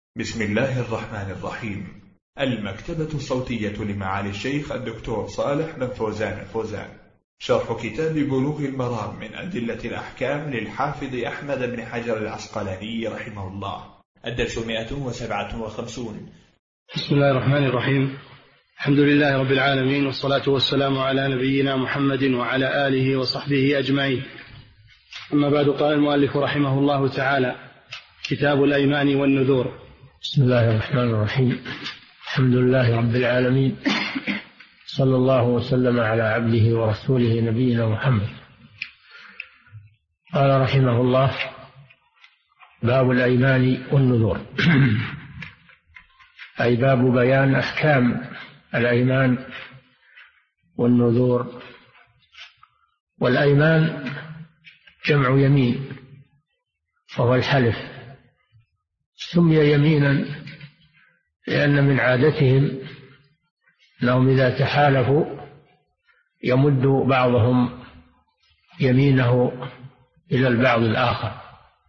بسم الله الرحمن الرحيم. المكتبة الصوتية لمعالي الشيخ الدكتور صالح بن فوزان الفوزان، شرح كتاب بلوغ المرام من أدلة الأحكام للحافظ أحمد بن حجر العسقلاني رحمه الله، الدرس 157. بسم الله الرحمن الرحيم. الحمد لله رب العالمين، والصلاة والسلام على نبينا محمد وعلى آله وصحبه أجمعين. أما بعد، قال المؤلف رحمه الله تعالى: كتاب الأيمان والنذور. بسم الله الرحمن الرحيم. الحمد لله رب العالمين، صلى الله وسلم على عبده ورسوله نبينا محمد. قال رحمه الله: باب الأيمان والنذور. أي باب بيان أحكام الأيمان والنذور. والأيمان جمع يمين، وهو الحلف. سمي يمينا لأن من عادتهم أنهم إذا تحالفوا يمد بعضهم يمينه إلى البعض الآخر.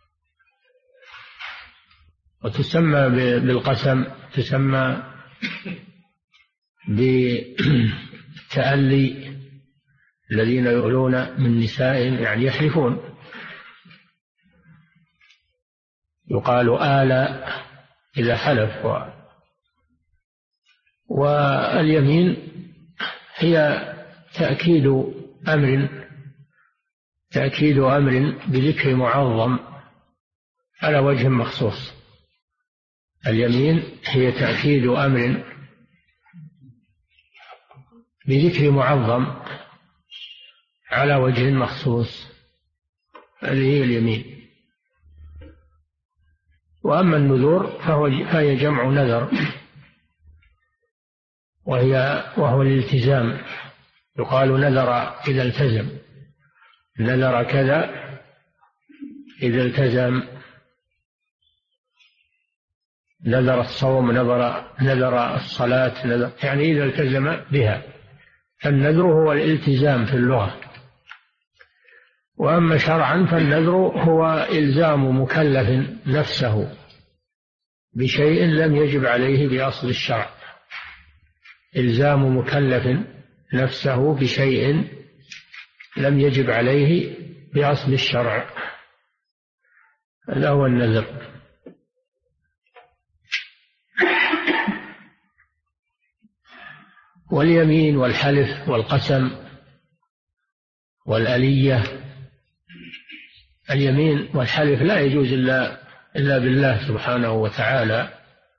وتسمى بالقسم، تسمى بالتألي، الذين يؤلون من نسائهم يعني يحلفون، يقال آل إذا حلف. واليمين هي تأكيد أمر بذكر معظم على وجه مخصوص. اليمين هي تأكيد أمر بذكر معظم على وجه مخصوص، هذه هي اليمين. وأما النذور فهي جمع نذر، وهو الالتزام. يقال نذر إذا التزم، نذر كذا إذا التزم، نذر الصوم، نذر الصلاة، يعني إذا التزم بها. فالنذر هو الالتزام في اللغة. وأما شرعا فالنذر هو إلزام مكلف نفسه بشيء لم يجب عليه بأصل الشرع. إلزام مكلف نفسه بشيء لم يجب عليه بأصل الشرع، هذا هو النذر. واليمين والحلف والقسم والألية، اليمين والحلف لا يجوز إلا بالله سبحانه وتعالى،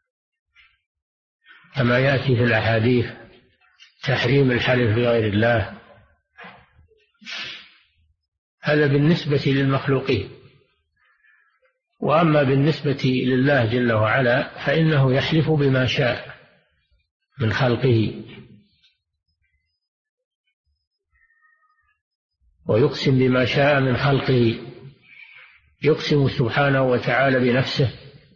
كما يأتي في الأحاديث تحريم الحلف بغير الله. هذا بالنسبة للمخلوقين. وأما بالنسبة لله جل وعلا فإنه يحلف بما شاء من خلقه، ويقسم بما شاء من خلقه. يقسم سبحانه وتعالى بنفسه،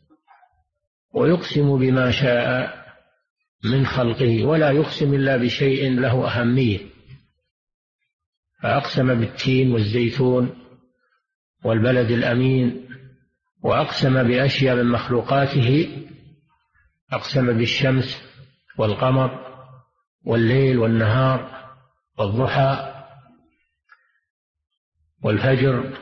ويقسم بما شاء من خلقه، ولا يقسم إلا بشيء له أهمية. فأقسم بالتين والزيتون والبلد الأمين، وأقسم بأشياء من مخلوقاته. أقسم بالشمس والقمر والليل والنهار والضحى والفجر.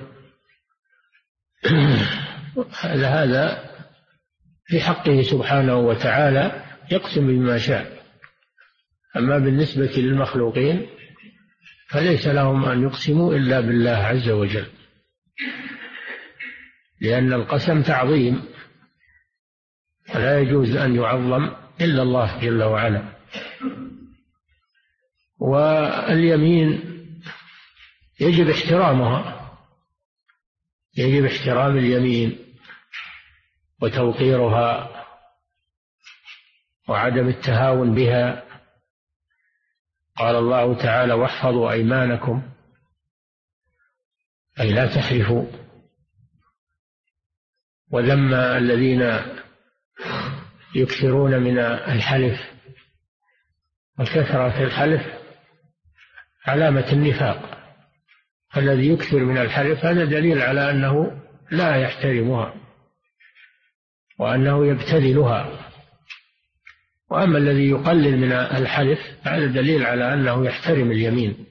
هذا في حقه سبحانه وتعالى، يقسم بما شاء. أما بالنسبة للمخلوقين فليس لهم أن يقسموا إلا بالله عز وجل، لأن القسم تعظيم، فلا يجوز أن يعظم إلا الله جل وعلا. واليمين يجب احترامها، يجب احترام اليمين وتوقيرها وعدم التهاون بها. قال الله تعالى: واحفظوا أيمانكم، أي لا تحلفوا. وذم الذين يكثرون من الحلف، والكثرة في الحلف علامة النفاق. الذي يكثر من الحلف هذا دليل على أنه لا يحترمها. وأنه يبتذلها. وأما الذي يقلل من الحلف هذا دليل على أنه يحترم اليمين.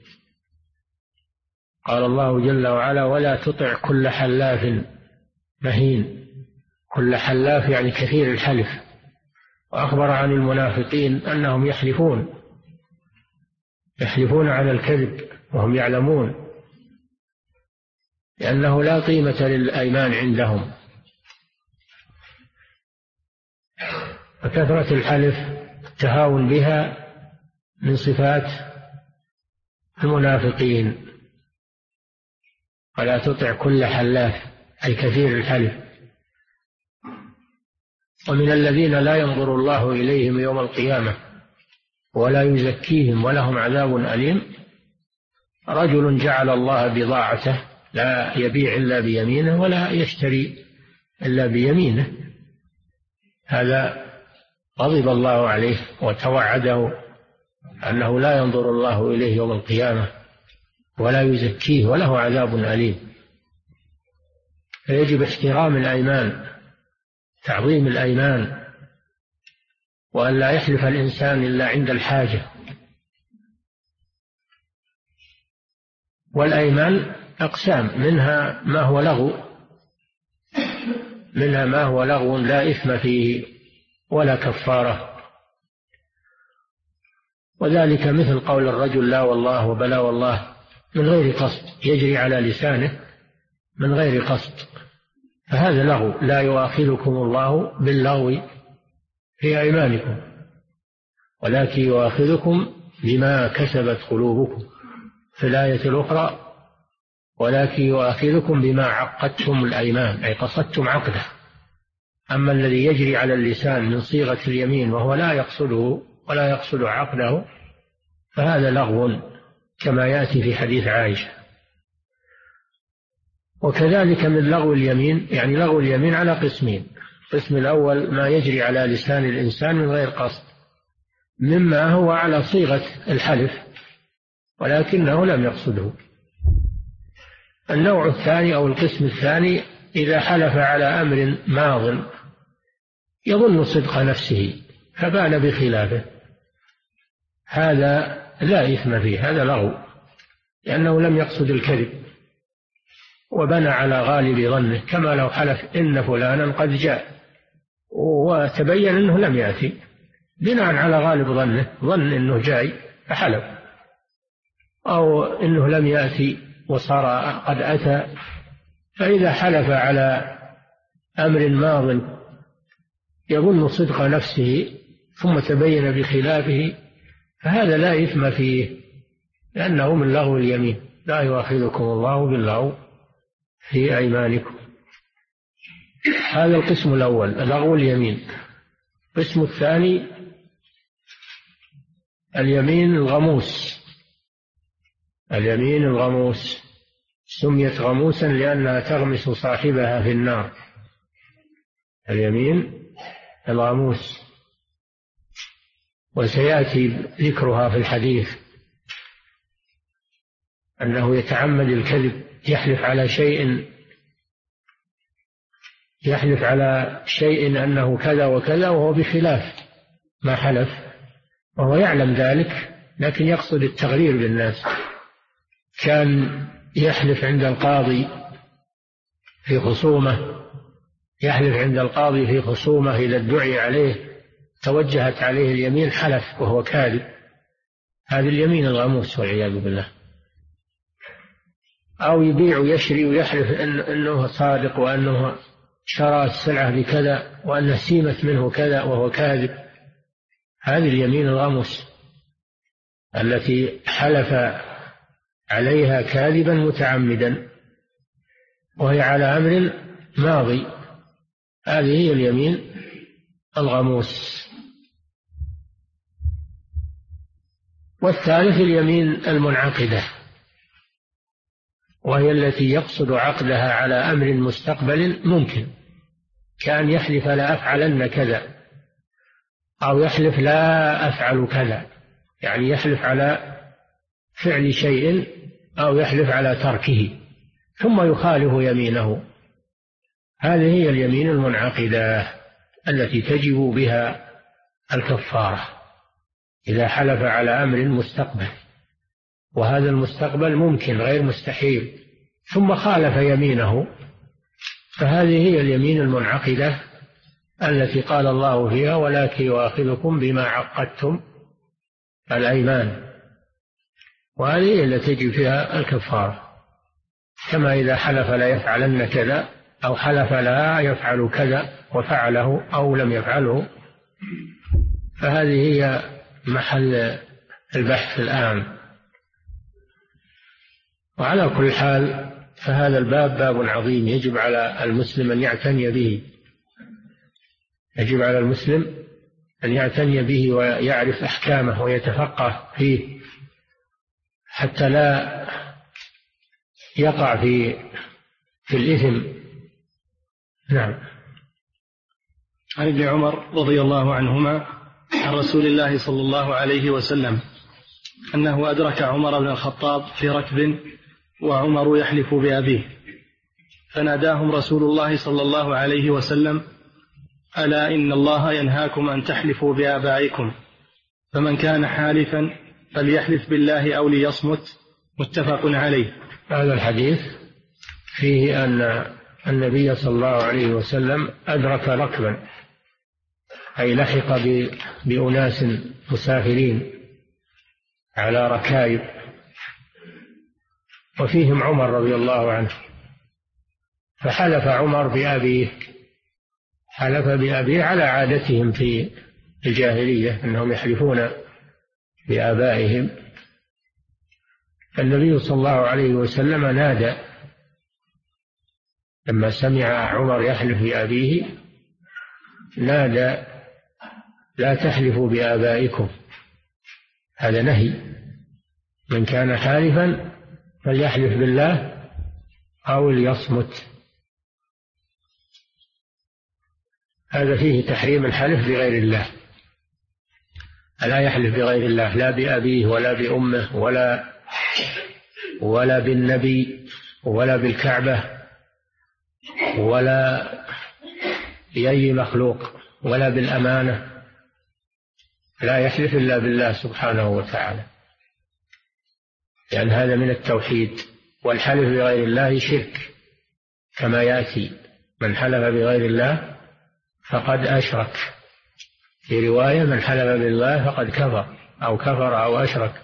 قال الله جل وعلا: ولا تطع كل حلاف مهين. كل حلاف يعني كثير الحلف. وأخبر عن المنافقين أنهم يحلفون على الكذب وهم يعلمون، لأنه لا قيمة للأيمان عندهم. فكثرة الحلف التهاون بها من صفات المنافقين. ولا تطع كل حلاف أي كثير الحلف. ومن الذين لا ينظر الله إليهم يوم القيامة ولا يزكيهم ولهم عذاب أليم رجل جعل الله بضاعته لا يبيع إلا بيمينه ولا يشتري إلا بيمينه. هذا غضب الله عليه وتوعده أنه لا ينظر الله إليه يوم القيامة ولا يزكيه وله عذاب أليم. فيجب احترام الأيمان، تعظيم الأيمان، وأن لا يحلف الإنسان إلا عند الحاجة. والأيمان أقسام، منها ما هو لغو لا إثم فيه ولا كفارة، وذلك مثل قول الرجل لا والله وبلا والله من غير قصد، يجري على لسانه من غير قصد، فهذا لغو. لا يؤاخذكم الله باللغو في أيمانكم ولكن يؤاخذكم بما كسبت قلوبكم. في الآية الأخرى: ولكن يؤاخذكم بما عقدتم الأيمان، أي قصدتم عقده. أما الذي يجري على اللسان من صيغة اليمين وهو لا يقصده ولا يقصد عقده فهذا لغو كما يأتي في حديث عائشة. وكذلك من لغو اليمين، يعني لغو اليمين على قسمين: القسم الأول ما يجري على لسان الإنسان من غير قصد، مما هو على صيغة الحلف ولكنه لم يقصده. النوع الثاني أو القسم الثاني إذا حلف على أمر ماض يظن صدق نفسه فبان بخلافه، هذا لا إثم فيه، هذا لغو، لأنه لم يقصد الكذب وبنى على غالب ظنه، كما لو حلف إن فلانا قد جاء وتبين أنه لم يأتي، بناء على غالب ظنه، ظن أنه جاي فحلف، أو أنه لم يأتي وصار قد أتى. فإذا حلف على أمر ماض يظن صدق نفسه ثم تبين بخلافه فهذا لا إثم فيه، لأنه من لغو اليمين. لا يؤاخذكم الله باللغو في أيمانكم. هذا القسم الأول لغو اليمين. القسم الثاني اليمين الغموس. اليمين الغموس سميت غموسا لأنها تغمس صاحبها في النار. اليمين الغموس، وسيأتي ذكرها في الحديث، أنه يتعمد الكذب، يحلف على شيء أنه كذا وكذا وهو بخلاف ما حلف، وهو يعلم ذلك لكن يقصد التغرير بالناس. كان يحلف عند القاضي في خصومة، إذا ادعي عليه توجهت عليه اليمين حلف وهو كاذب، هذه اليمين الغموس والعياذ بالله. أو يبيع ويشري ويحلف أنه صادق وأنه شرى السلعة بكذا وأنه سيمت منه كذا وهو كاذب، هذه اليمين الغموس التي حلف عليها كاذبا متعمدا وهي على أمر ماضي، هذه هي اليمين الغموس. والثالث اليمين المنعقدة، وهي التي يقصد عقدها على أمر مستقبل ممكن، كان يحلف لا أفعلن كذا، أو يحلف لا أفعل كذا، يعني يحلف على فعل شيء أو يحلف على تركه ثم يخالف يمينه، هذه هي اليمين المنعقدة. التي تجب بها الكفارة إذا حلف على أمر مستقبل، وهذا المستقبل ممكن غير مستحيل، ثم خالف يمينه، فهذه هي اليمين المنعقدة التي قال الله فيها ولكن يؤاخذكم بما عقدتم الأيمان، وهذه هي التي تجب فيها الكفارة. كما إذا حلف لا يفعلن كذا، أو حلف لا يفعل كذا وفعله أو لم يفعله، فهذه هي محل البحث الآن. وعلى كل حال فهذا الباب باب عظيم، يجب على المسلم أن يعتني به، يجب على المسلم أن يعتني به ويعرف أحكامه ويتفقه فيه حتى لا يقع في الإثم. نعم. عن ابن عمر رضي الله عنهما عن رسول الله صلى الله عليه وسلم أنه أدرك عمر بن الخطاب في ركب وعمر يحلف بأبيه، فناداهم رسول الله صلى الله عليه وسلم: ألا إن الله ينهاكم أن تحلفوا بآبائكم، فمن كان حالفا فليحلف بالله أو ليصمت. متفق عليه. هذا الحديث فيه أن النبي صلى الله عليه وسلم أدرك ركبا، أي لحق بأناس مسافرين على ركائب، وفيهم عمر رضي الله عنه، فحلف عمر بأبيه، حلف بأبيه على عادتهم في الجاهلية أنهم يحلفون بآبائهم. النبي صلى الله عليه وسلم نادى لما سمع عمر يحلف بأبيه، نادى: لا تحلفوا بآبائكم، هذا نهي. من كان حالفا فليحلف بالله أو ليصمت. هذا فيه تحريم الحلف بغير الله، لا يحلف بغير الله، لا بأبيه ولا بأمه ولا بالنبي ولا بالكعبة ولا بأي مخلوق ولا بالأمانة، لا يحلف إلا بالله سبحانه وتعالى، لأن هذا من التوحيد. والحلف بغير الله شرك كما يأتي: من حلف بغير الله فقد أشرك، في رواية: من حلف بالله فقد كفر، أو كفر أو أشرك.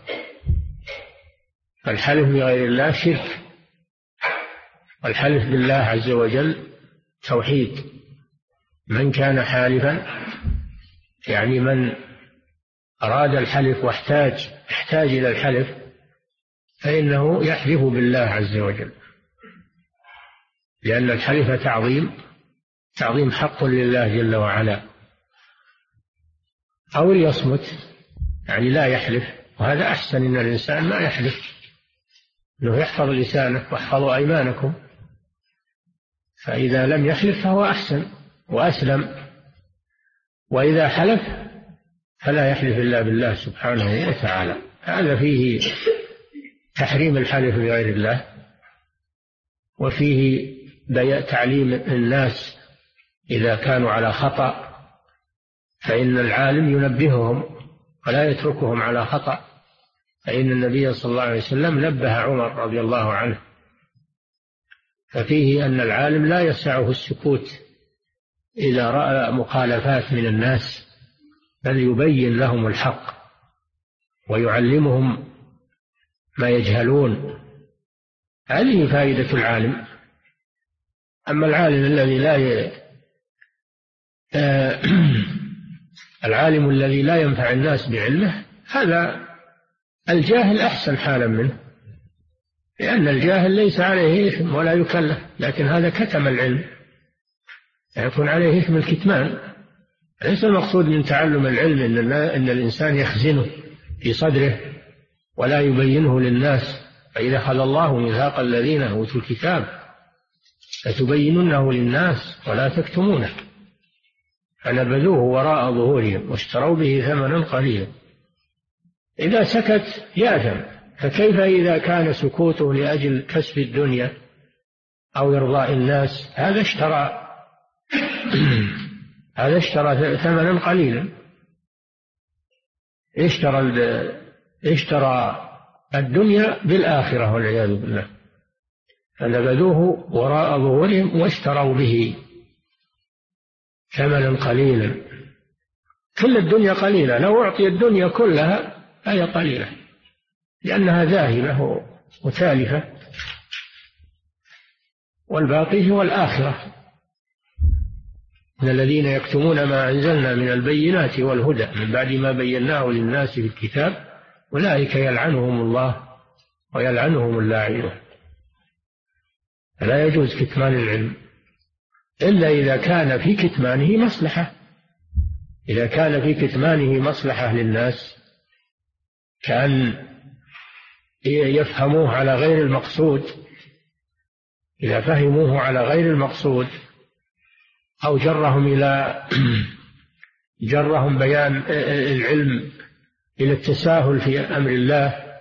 فالحلف بغير الله شرك، والحلف بالله عز وجل توحيد. من كان حالفا يعني من أراد الحلف واحتاج إلى الحلف فإنه يحلف بالله عز وجل، لأن الحلف تعظيم حق لله جل وعلا. أو ليصمت يعني لا يحلف، وهذا أحسن، إن الإنسان ما يحلف، أنه يحفظ لسانه واحفظوا أيمانكم، فإذا لم يحلف فهو أحسن وأسلم. وإذا حلف فلا يحلف إلا بالله سبحانه وتعالى. هذا فيه تحريم الحلف بغير الله، وفيه تعليم الناس إذا كانوا على خطأ فإن العالم ينبههم ولا يتركهم على خطأ، فإن النبي صلى الله عليه وسلم نبه عمر رضي الله عنه. ففيه أن العالم لا يسعه السكوت إذا رأى مخالفات من الناس، بل يبين لهم الحق ويعلمهم ما يجهلون. هذه فائدة العالم. أما العالم الذي لا ينفع الناس بعلمه، هذا الجاهل أحسن حالا منه، لأن الجاهل ليس عليه إثم ولا يكلف، لكن هذا كتم العلم، يكون عليه إثم الكتمان. ليس المقصود من تعلم العلم إن الإنسان يخزنه في صدره ولا يبينه للناس. فإذا أخذ الله ميثاق الذين أوتوا الكتاب لتبيننه للناس ولا تكتمونه، فنبذوه وراء ظهورهم واشتروا به ثمنا قليلا. إذا سكت يأثم، فكيف إذا كان سكوته لأجل كسب الدنيا أو إرضاء الناس؟ هذا هذا اشترى ثمنا قليلا، اشترى الدنيا بالآخرة والعياذ بالله، فنبذوه وراء ظهورهم واشتروا به ثمنا قليلا. كل الدنيا قليلة، لو أعطي الدنيا كلها فهي قليلة لأنها ذاهبة وتالفة، والباقي هو الآخرة. من الذين يكتمون ما أنزلنا من البينات والهدى من بعد ما بيناه للناس في الكتاب أولئك يلعنهم الله ويلعنهم اللاعنون. فلا يجوز كتمان العلم إلا إذا كان في كتمانه مصلحة. إذا كان في كتمانه مصلحة للناس كأن يفهموه على غير المقصود، إذا فهموه على غير المقصود أو جرهم بيان العلم إلى التساهل في أمر الله،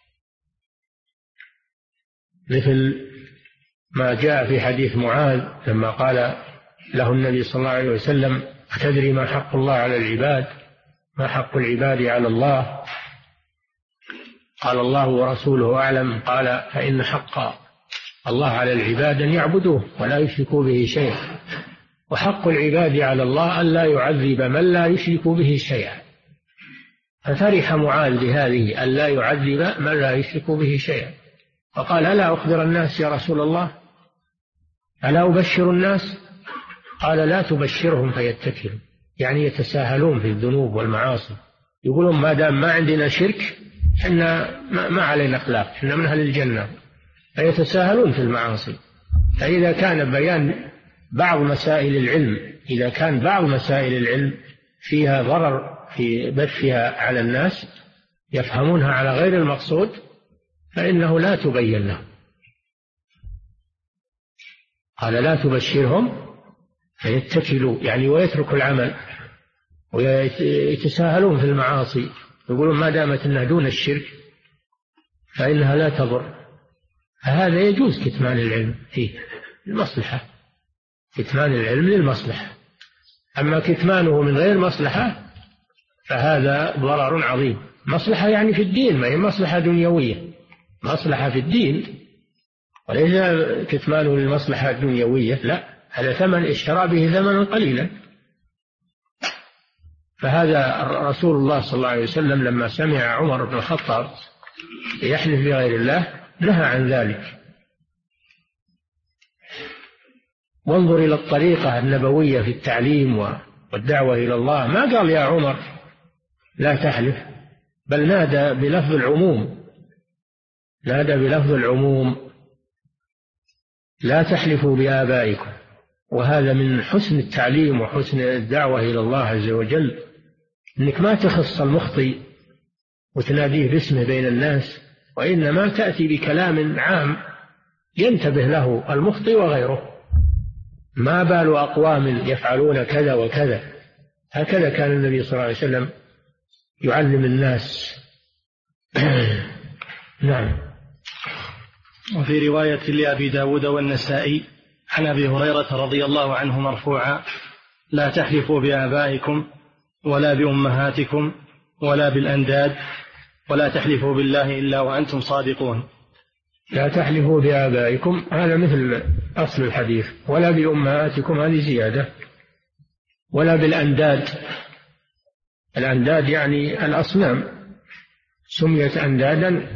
مثل ما جاء في حديث معاذ لما قال له النبي صلى الله عليه وسلم: أتدري ما حق الله على العباد؟ ما حق العباد على الله؟ قال: الله ورسوله أعلم. قال: فإن حق الله على العباد أن يعبدوه ولا يشركوا به شيئا، وحق العباد على الله أن لا يعذب من لا يشرك به شيئا. ففرح معاذ بهذه أن لا يعذب من لا يشرك به شيئا، فقال: ألا أخبر الناس يا رسول الله؟ ألا أبشر الناس؟ قال: لا تبشرهم فيتكلوا، يعني يتساهلون في الذنوب والمعاصي، يقولون ما دام ما عندنا شرك إحنا ما علينا أخلاق، إحنا من أهل الجنة، فيتساهلون في المعاصي. فإذا كان بيان بعض مسائل العلم، إذا كان بعض مسائل العلم فيها ضرر في بثها على الناس يفهمونها على غير المقصود فإنه لا تبين لهم. قال: لا تبشرهم فيتكلوا، يعني ويتركوا العمل ويتساهلون في المعاصي، يقولون ما دامت انها دون الشرك فإنها لا تضر. فهذا يجوز كتمان العلم فيه المصلحة، كتمان العلم للمصلحة. أما كتمانه من غير مصلحة فهذا ضرر عظيم. مصلحة يعني في الدين، ما هي مصلحة دنيوية، مصلحة في الدين، وليس كتمانه للمصلحة الدنيوية، لا، هذا ثمن اشترى به ثمنا قليلا. فهذا رسول الله صلى الله عليه وسلم لما سمع عمر بن الخطاب يحلف بغير الله نهى عن ذلك. وانظر إلى الطريقة النبوية في التعليم والدعوة إلى الله، ما قال يا عمر لا تحلف، بل نادى بلفظ العموم، نادى بلفظ العموم: لا تحلفوا بآبائكم. وهذا من حسن التعليم وحسن الدعوة إلى الله عز وجل، أنك ما تخص المخطئ وتناديه باسمه بين الناس، وإنما تأتي بكلام عام ينتبه له المخطئ وغيره. ما بال أقوام يفعلون كذا وكذا، هكذا كان النبي صلى الله عليه وسلم يعلم الناس. نعم. وفي رواية لأبي داود والنسائي عن أبي هريرة رضي الله عنه مرفوعا: لا تحلفوا بآبائكم ولا بأمهاتكم ولا بالأنداد ولا تحلفوا بالله إلا وأنتم صادقون. لا تحلفوا بآبائكم هذا مثل أصل الحديث، ولا بأمهاتكم هذه زيادة، ولا بالأنداد. الأنداد يعني الأصنام، سميت أندادا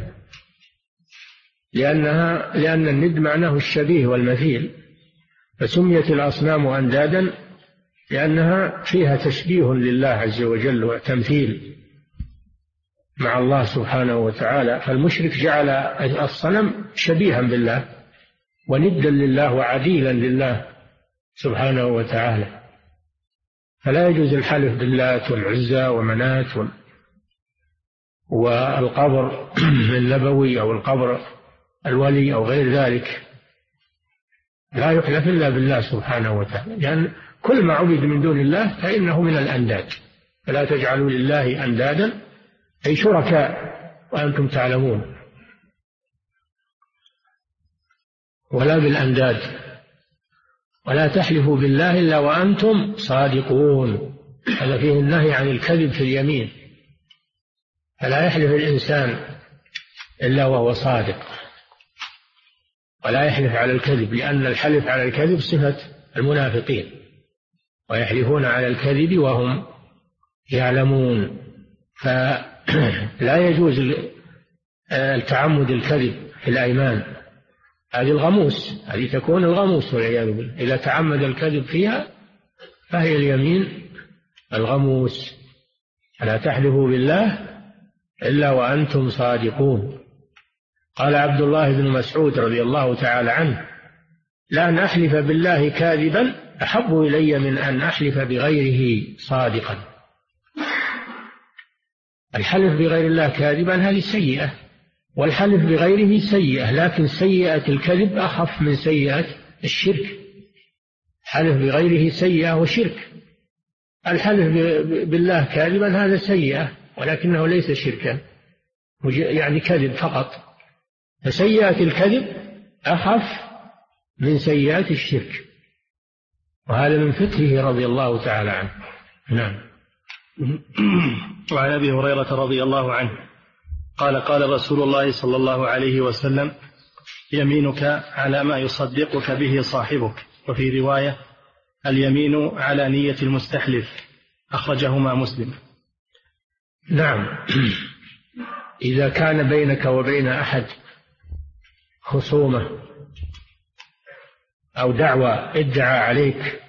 لأن الند معناه الشبيه والمثيل، فسميت الأصنام أندادا لأنها فيها تشبيه لله عز وجل وتمثيل مع الله سبحانه وتعالى. فالمشرك جعل الصنم شبيها بالله وندا لله وعديلا لله سبحانه وتعالى. فلا يجوز الحلف باللات والعزى ومنات والقبر النبوي أو القبر الولي أو غير ذلك، لا يحلف إلا بالله سبحانه وتعالى، لأن كل ما عبد من دون الله فإنه من الأنداد. فلا تجعلوا لله أندادا أي شركاء وأنتم تعلمون، ولا بالأنداد. ولا تحلفوا بالله إلا وأنتم صادقون. هذا فيه النهي عن الكذب في اليمين، فلا يحلف الإنسان إلا وهو صادق، ولا يحلف على الكذب، لأن الحلف على الكذب صفة المنافقين، ويحلفون على الكذب وهم يعلمون. فلا يجوز التعمد الكذب في الأيمان، هذه الغموس، هذه تكون الغموس والعياذ بالله. إذا تعمد الكذب فيها فهي اليمين الغموس. فلا تحلفوا بالله إلا وأنتم صادقون. قال عبد الله بن مسعود رضي الله تعالى عنه: لأن أحلف بالله كاذبا أحب إلي من أن أحلف بغيره صادقا. الحلف بغير الله كاذبا هذه سيئة، والحلف بغيره سيئة، لكن سيئة الكذب أخف من سيئة الشرك. حلف بغيره سيئة وشرك. الحلف بالله كاذبا هذا سيئة، ولكنه ليس شركا، يعني كذب فقط. فسيئة الكذب أخف من سيئات الشرك، وهذا من فقهه رضي الله تعالى عنه. نعم. وعن أبي هريرة رضي الله عنه قال: قال رسول الله صلى الله عليه وسلم: يمينك على ما يصدقك به صاحبك. وفي رواية: اليمين على نية المستحلف. أخرجهما مسلم. نعم. إذا كان بينك وبين أحد خصومة أو دعوة ادعى عليك،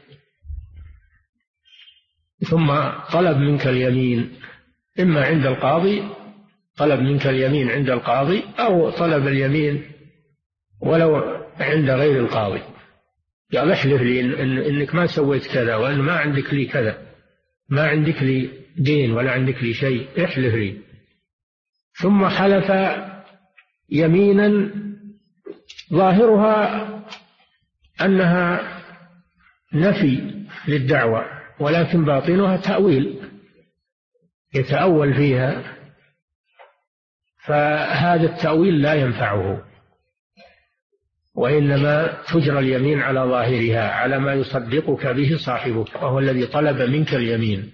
ثم طلب منك اليمين، إما عند القاضي، طلب منك اليمين عند القاضي، أو طلب اليمين ولو عند غير القاضي، قال: احلف لي إنك ما سويت كذا، وأن ما عندك لي كذا، ما عندك لي دين ولا عندك لي شيء، احلف لي. ثم حلف يمينا ظاهرها أنها نفي للدعوة، ولكن باطنها تأويل، يتأول فيها، فهذا التأويل لا ينفعه، وإنما تجرى اليمين على ظاهرها، على ما يصدقك به صاحبك، وهو الذي طلب منك اليمين.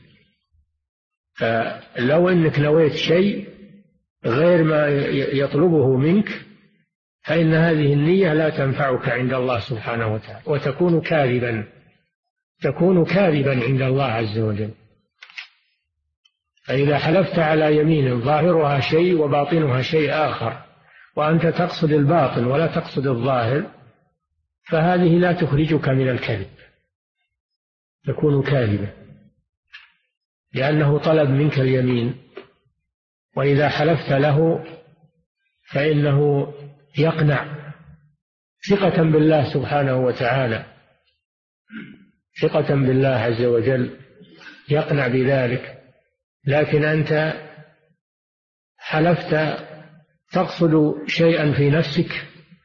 فلو أنك نويت شيء غير ما يطلبه منك، فإن هذه النية لا تنفعك عند الله سبحانه وتعالى، وتكون كاذبا، تكون كاذبا عند الله عز وجل. فإذا حلفت على يمين ظاهرها شيء وباطنها شيء آخر، وأنت تقصد الباطن ولا تقصد الظاهر، فهذه لا تخرجك من الكذب، تكون كاذبا، لأنه طلب منك اليمين. وإذا حلفت له فإنه يقنع ثقة بالله سبحانه وتعالى، ثقة بالله عز وجل، يقنع بذلك. لكن أنت حلفت تقصد شيئا في نفسك،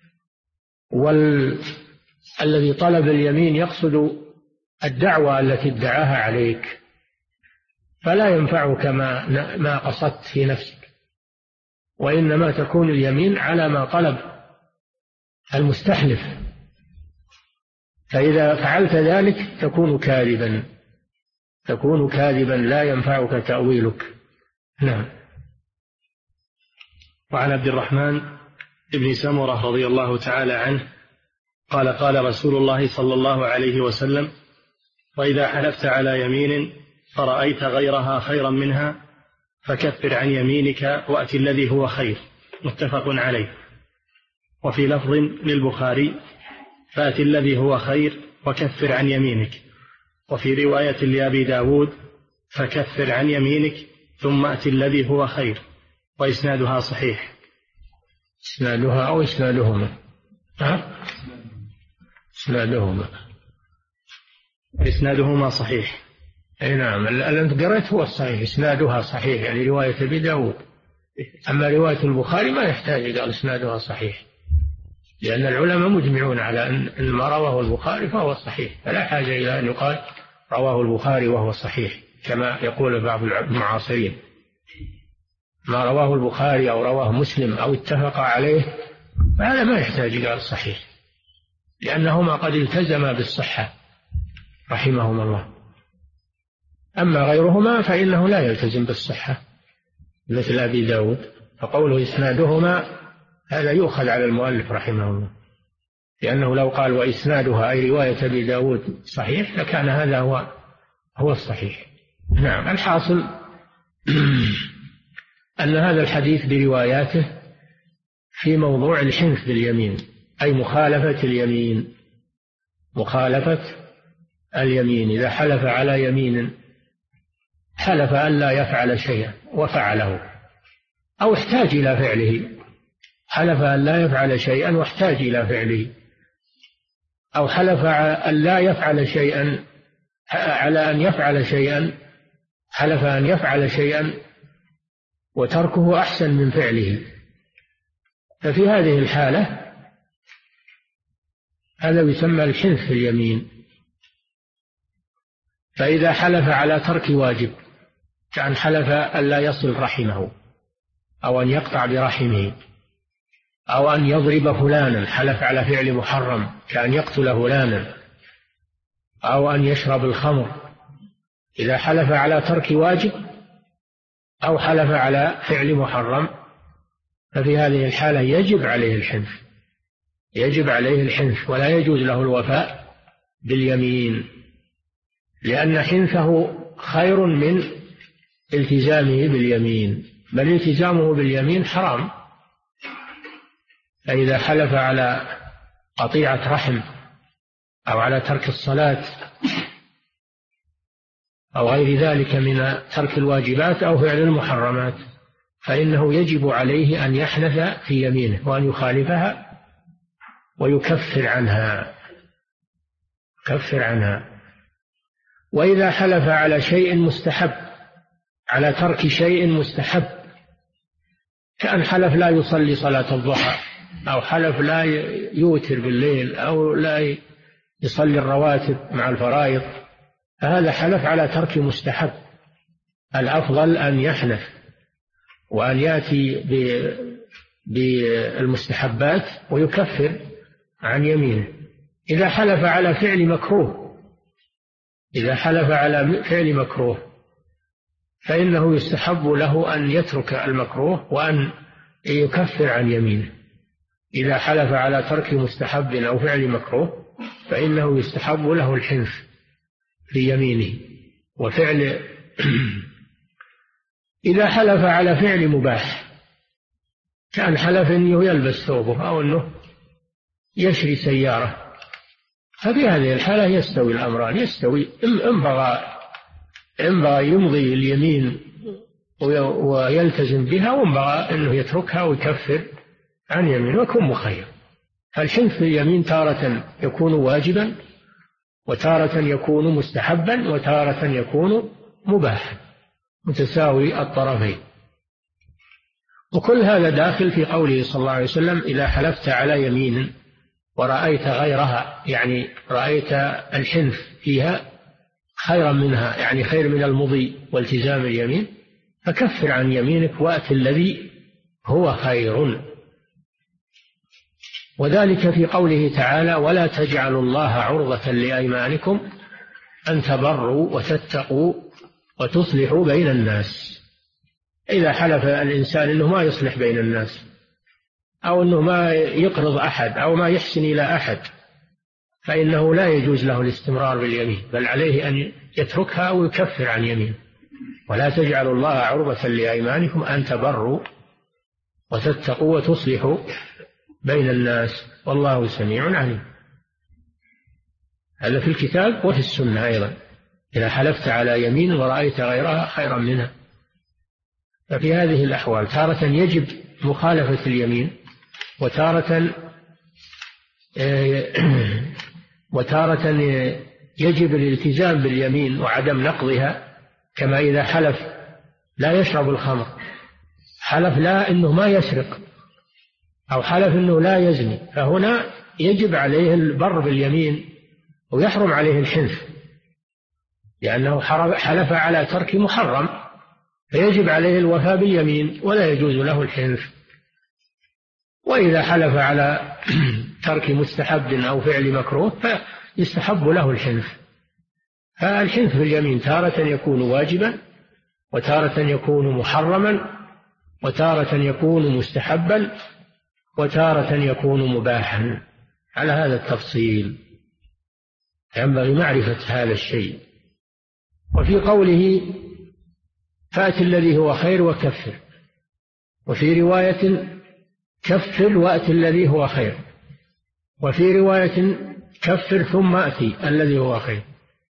والذي طلب اليمين يقصد الدعوة التي ادعاها عليك، فلا ينفعك ما قصدت في نفسك، وإنما تكون اليمين على ما طلب المستحلف. فإذا فعلت ذلك تكون كاذبا، تكون كاذبا، لا ينفعك تأويلك. نعم. وعن عبد الرحمن بن سمرة رضي الله تعالى عنه قال: قال رسول الله صلى الله عليه وسلم: وإذا حلفت على يمين فرأيت غيرها خيرا منها فكفر عن يمينك وأت الذي هو خير. متفق عليه. وفي لفظ للبخاري: فأت الذي هو خير وكفر عن يمينك. وفي رواية لأبي داود: فكفر عن يمينك ثم أت الذي هو خير. وإسنادها صحيح. إسنادها أو إسنادهما؟ إسنادهما. إسنادهما صحيح. أي نعم، الذي قرأت هو الصحيح، إسنادها صحيح، يعني رواية أبي داود. أما رواية البخاري ما يحتاج قال إسنادها صحيح، لأن العلماء مجمعون على أن ما رواه البخاري فهو صحيح، فلا حاجة إلى أن يقال رواه البخاري وهو صحيح كما يقول بعض المعاصرين. ما رواه البخاري أو رواه مسلم أو اتفق عليه فهذا ما يحتاج قال صحيح، لأنهما قد التزما بالصحة رحمهما الله. أما غيرهما فإنه لا يلتزم بالصحة مثل أبي داود، فقوله إسنادهما هذا يؤخذ على المؤلف رحمه الله، لأنه لو قال وإسنادها أي رواية أبي داود صحيح لكان هذا هو الصحيح. نعم. الحاصل أن هذا الحديث برواياته في موضوع الحنث باليمين، أي مخالفة اليمين، مخالفة اليمين. إذا حلف على يمين، حلف أن لا يفعل شيئا وفعله، أو احتاج إلى فعله، حلف أن لا يفعل شيئا واحتاج إلى فعله، أو حلف أن لا يفعل شيئا على أن يفعل شيئا، حلف أن يفعل شيئا وتركه أحسن من فعله، ففي هذه الحالة هذا يسمى الحنث في اليمين. فإذا حلف على ترك واجب، كأن حلف أن لا يصل رحمه، أو أن يقطع برحمه، أو أن يضرب فلانا، حلف على فعل محرم كأن يقتل فلانا، أو أن يشرب الخمر. إذا حلف على ترك واجب أو حلف على فعل محرم ففي هذه الحالة يجب عليه الحنث، يجب عليه الحنث، ولا يجوز له الوفاء باليمين، لأن حنثه خير من التزامه باليمين، بل التزامه باليمين حرام. فإذا حلف على قطيعة رحم أو على ترك الصلاة أو غير ذلك من ترك الواجبات أو فعل المحرمات فإنه يجب عليه أن يحنث في يمينه وأن يخالفها ويكفر عنها، يكفر عنها. وإذا حلف على شيء مستحب، على ترك شيء مستحب، كأن حلف لا يصلي صلاة الضحى، أو حلف لا يوتر بالليل، أو لا يصلي الرواتب مع الفرائض، فهذا حلف على ترك مستحب. الأفضل أن يحنث وأن يأتي بالمستحبات ويكفر عن يمينه. إذا حلف على فعل مكروه، إذا حلف على فعل مكروه فإنه يستحب له أن يترك المكروه وأن يكفر عن يمينه. إذا حلف على ترك مستحب أو فعل مكروه فإنه يستحب له الحنث في يمينه وفعل. إذا حلف على فعل مباح، كان حلف أنه يلبس ثوبه أو أنه يشري سيارة، ففي هذه الحالة يستوي الأمران، يستوي إن بغى يمضي اليمين ويلتزم بها، وإن بغى أنه يتركها ويكفر عن يمين ويكون مخير. فالحنث في اليمين تارة يكون واجبا، وتارة يكون مستحبا، وتارة يكون مباحا، متساوي الطرفين. وكل هذا داخل في قوله صلى الله عليه وسلم: إذا حلفت على يمين ورأيت غيرها، يعني رأيت الحنث فيها خيرا منها، يعني خير من المضي والتزام اليمين، فكفر عن يمينك وأت الذي هو خير. وذلك في قوله تعالى: ولا تجعلوا الله عرضة لأيمانكم أن تبروا وتتقوا وتصلحوا بين الناس. إذا حلف الإنسان أنه ما يصلح بين الناس، أو أنه ما يقرض أحد، أو ما يحسن إلى أحد، فإنه لا يجوز له الاستمرار باليمين، بل عليه أن يتركها أو يكفر عن يمين. ولا تجعلوا الله عرضة لأيمانكم أن تبروا وتتقوا وتصلحوا بين الناس والله سميع عليم. هذا في الكتاب وفي السنة أيضا: إذا حلفت على يمين ورأيت غيرها خيرا منها. ففي هذه الأحوال تارة يجب مخالفة اليمين، وتارة يجب الالتزام باليمين وعدم نقضها، كما إذا حلف لا يشرب الخمر، حلف لا إنه ما يسرق، أو حلف إنه لا يزني، فهنا يجب عليه البر باليمين ويحرم عليه الحنث، لأنه حلف على ترك محرم، فيجب عليه الوفاء باليمين ولا يجوز له الحنث. وإذا حلف على ترك مستحب أو فعل مكروه فيستحب له الحنث. فالحنث في اليمين تارة يكون واجبا، وتارة يكون محرما، وتارة يكون مستحبا، وتارة يكون مباحا، على هذا التفصيل ينبغي معرفة هذا الشيء. وفي قوله فأت الذي هو خير وكفر، وفي رواية كفر وأت الذي هو خير، وفي رواية كفر ثم أتي الذي هو خير.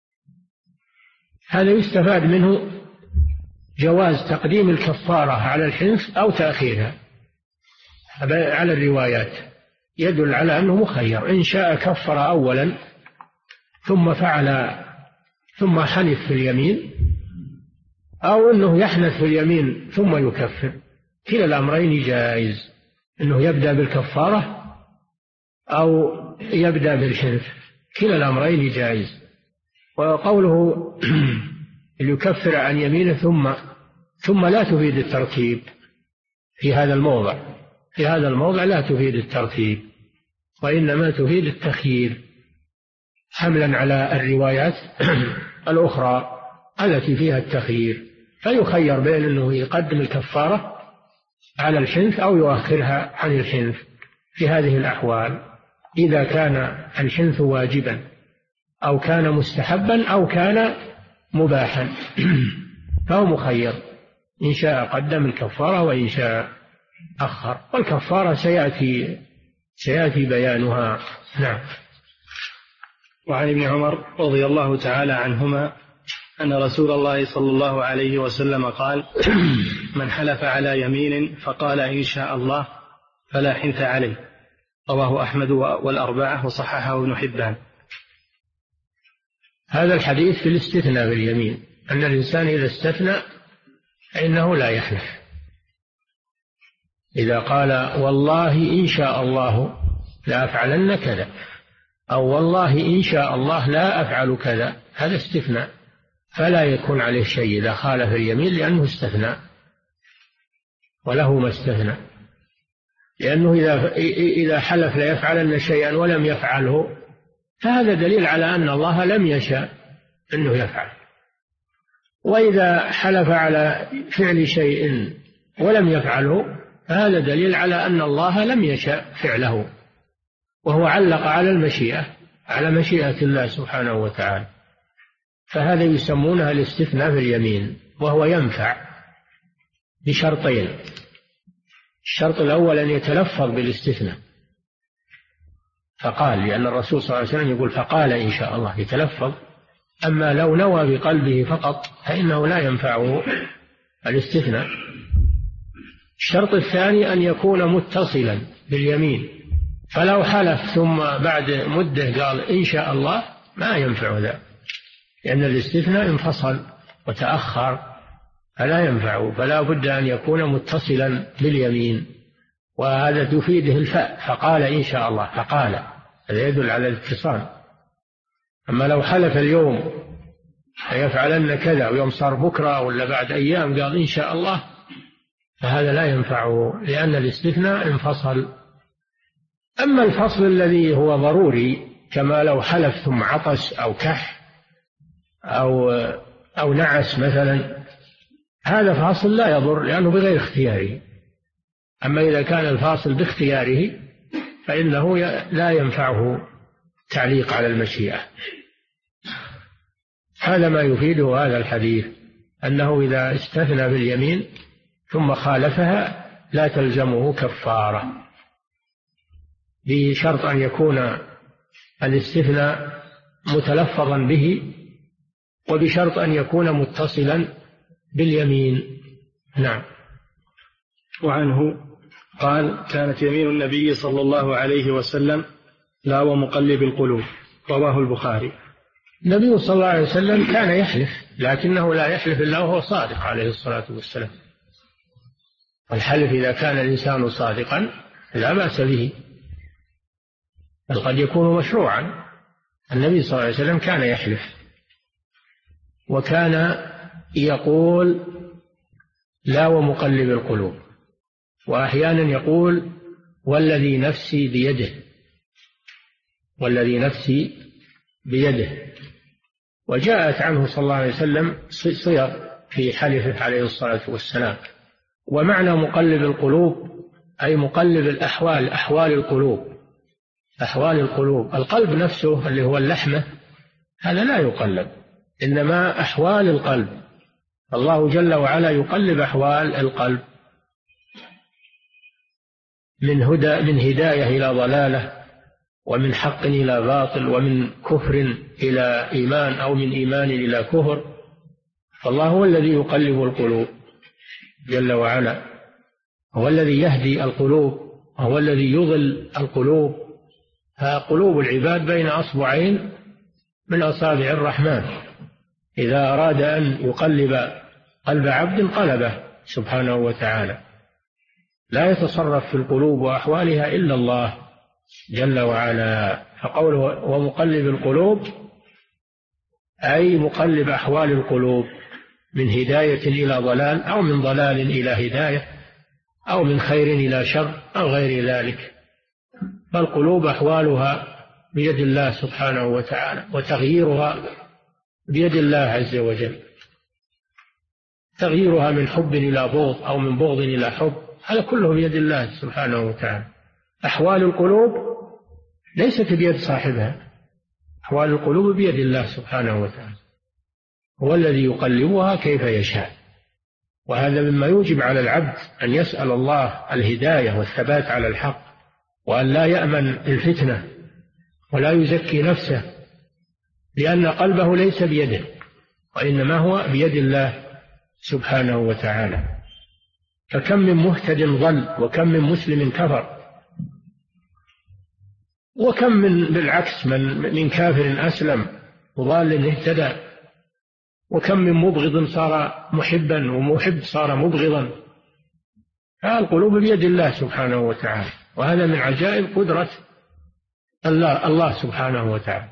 هذا يستفاد منه جواز تقديم الكفارة على الحنث أو تأخيرها على الروايات، يدل على أنه مخير، إن شاء كفر أولا ثم فعل ثم حنث في اليمين، أو أنه يحنث في اليمين ثم يكفر، كلا الأمرين جائز، أنه يبدأ بالكفارة أو يبدأ بالحنث، كلا الأمرين جائز. وقوله ليكفر عن يمينه ثم لا تفيد الترتيب في هذا الموضع، في هذا الموضع لا تفيد الترتيب، وإنما تفيد التخيير، حملا على الروايات الأخرى التي فيها التخيير، فيخير بين أنه يقدم الكفارة على الحنث أو يؤخرها عن الحنث في هذه الأحوال، إذا كان الحنث واجبا أو كان مستحبا أو كان مباحا فهو مخير، إن شاء قدم الكفارة وإن شاء أخر، والكفارة سيأتي بيانها. نعم. وعن ابن عمر رضي الله تعالى عنهما أن رسول الله صلى الله عليه وسلم قال من حلف على يمين فقال إن شاء الله فلا حنث عليه، رواه أحمد والأربعة وصححه ابن حبان. هذا الحديث في الاستثناء باليمين، أن الإنسان إذا استثنى فإنه لا يحلف، إذا قال والله إن شاء الله لا أفعلن كذا، أو والله إن شاء الله لا أفعل كذا، هذا استثناء، فلا يكون عليه شيء إذا خالف اليمين، لأنه استثناء وله ما استثنى، لأنه إذا حلف لا يفعلن شيئا ولم يفعله فهذا دليل على أن الله لم يشاء أنه يفعل، وإذا حلف على فعل شيء ولم يفعله فهذا دليل على أن الله لم يشاء فعله، وهو علق على المشيئة، على مشيئة الله سبحانه وتعالى، فهذا يسمونها الاستثناء في اليمين، وهو ينفع بشرطين: الشرط الأول أن يتلفظ بالاستثناء فقال، لأن الرسول صلى الله عليه وسلم يقول فقال إن شاء الله، يتلفظ، أما لو نوى بقلبه فقط فإنه لا ينفعه الاستثناء. الشرط الثاني أن يكون متصلا باليمين، فلو حلف ثم بعد مدة قال إن شاء الله ما ينفع ذا، لأن الاستثناء انفصل وتأخر فلا ينفعه، فلا بد أن يكون متصلا باليمين، وهذا تفيده الفاء، فقال إن شاء الله، فقال، هذا يدل على الاتصال. أما لو حلف اليوم فيفعلن كذا ويوم صار بكرة ولا بعد أيام قال إن شاء الله فهذا لا ينفعه، لأن الاستثناء انفصل. أما الفصل الذي هو ضروري، كما لو حلف ثم عطس أو كح أو نعس مثلا، هذا فاصل لا يضر لأنه بغير اختياره. أما إذا كان الفاصل باختياره فإنه لا ينفعه تعليق على المشيئة. هذا ما يفيده هذا الحديث، أنه إذا استثنى باليمين ثم خالفها لا تلزمه كفارة، بشرط أن يكون الاستثناء متلفظا به، وبشرط أن يكون متصلا باليمين. نعم. وعنه قال كانت يمين النبي صلى الله عليه وسلم لا ومقلب القلوب، رواه البخاري. النبي صلى الله عليه وسلم كان يحلف، لكنه لا يحلف إلا وهو صادق عليه الصلاة والسلام، والحلف إذا كان الإنسان صادقا لا بأس به، بل قد يكون مشروعا. النبي صلى الله عليه وسلم كان يحلف، وكان يقول لا ومقلب القلوب، وأحيانا يقول والذي نفسي بيده، والذي نفسي بيده. وجاءت عنه صلى الله عليه وسلم صيغ في حلفه عليه الصلاة والسلام. ومعنى مقلب القلوب أي مقلب الأحوال، أحوال القلوب، أحوال القلوب. القلب نفسه اللي هو اللحمة هذا لا يقلب، إنما أحوال القلب. الله جل وعلا يقلب أحوال القلب من هداية إلى ضلالة، ومن حق إلى باطل، ومن كفر إلى إيمان، أو من إيمان إلى كفر. فالله هو الذي يقلب القلوب جل وعلا، هو الذي يهدي القلوب، هو الذي يضل القلوب. فقلوب العباد بين أصبعين من أصابع الرحمن، إذا أراد أن يقلب قلب عبد قلبه سبحانه وتعالى. لا يتصرف في القلوب وأحوالها إلا الله جل وعلا. فقوله ومقلب القلوب أي مقلب أحوال القلوب، من هداية إلى ضلال، أو من ضلال إلى هداية، أو من خير إلى شر، أو غير ذلك. فالقلوب أحوالها بيد الله سبحانه وتعالى، وتغييرها بيد الله عز وجل. تغييرها من حب إلى بغض، أو من بغض إلى حب، هذا كله بيد الله سبحانه وتعالى. أحوال القلوب ليست بيد صاحبها، أحوال القلوب بيد الله سبحانه وتعالى، هو الذي يقلبها كيف يشاء. وهذا مما يوجب على العبد أن يسأل الله الهداية والثبات على الحق، وأن لا يأمن الفتنة ولا يزكي نفسه، لأن قلبه ليس بيده، وإنما هو بيد الله سبحانه وتعالى. فكم من مهتد ضل، وكم من مسلم كفر، وكم من بالعكس من كافر أسلم وضال اهتدى، وكم من مبغض صار محبا، ومحب صار مبغضا. فالقلوب بيد الله سبحانه وتعالى، وهذا من عجائب قدرة الله سبحانه وتعالى.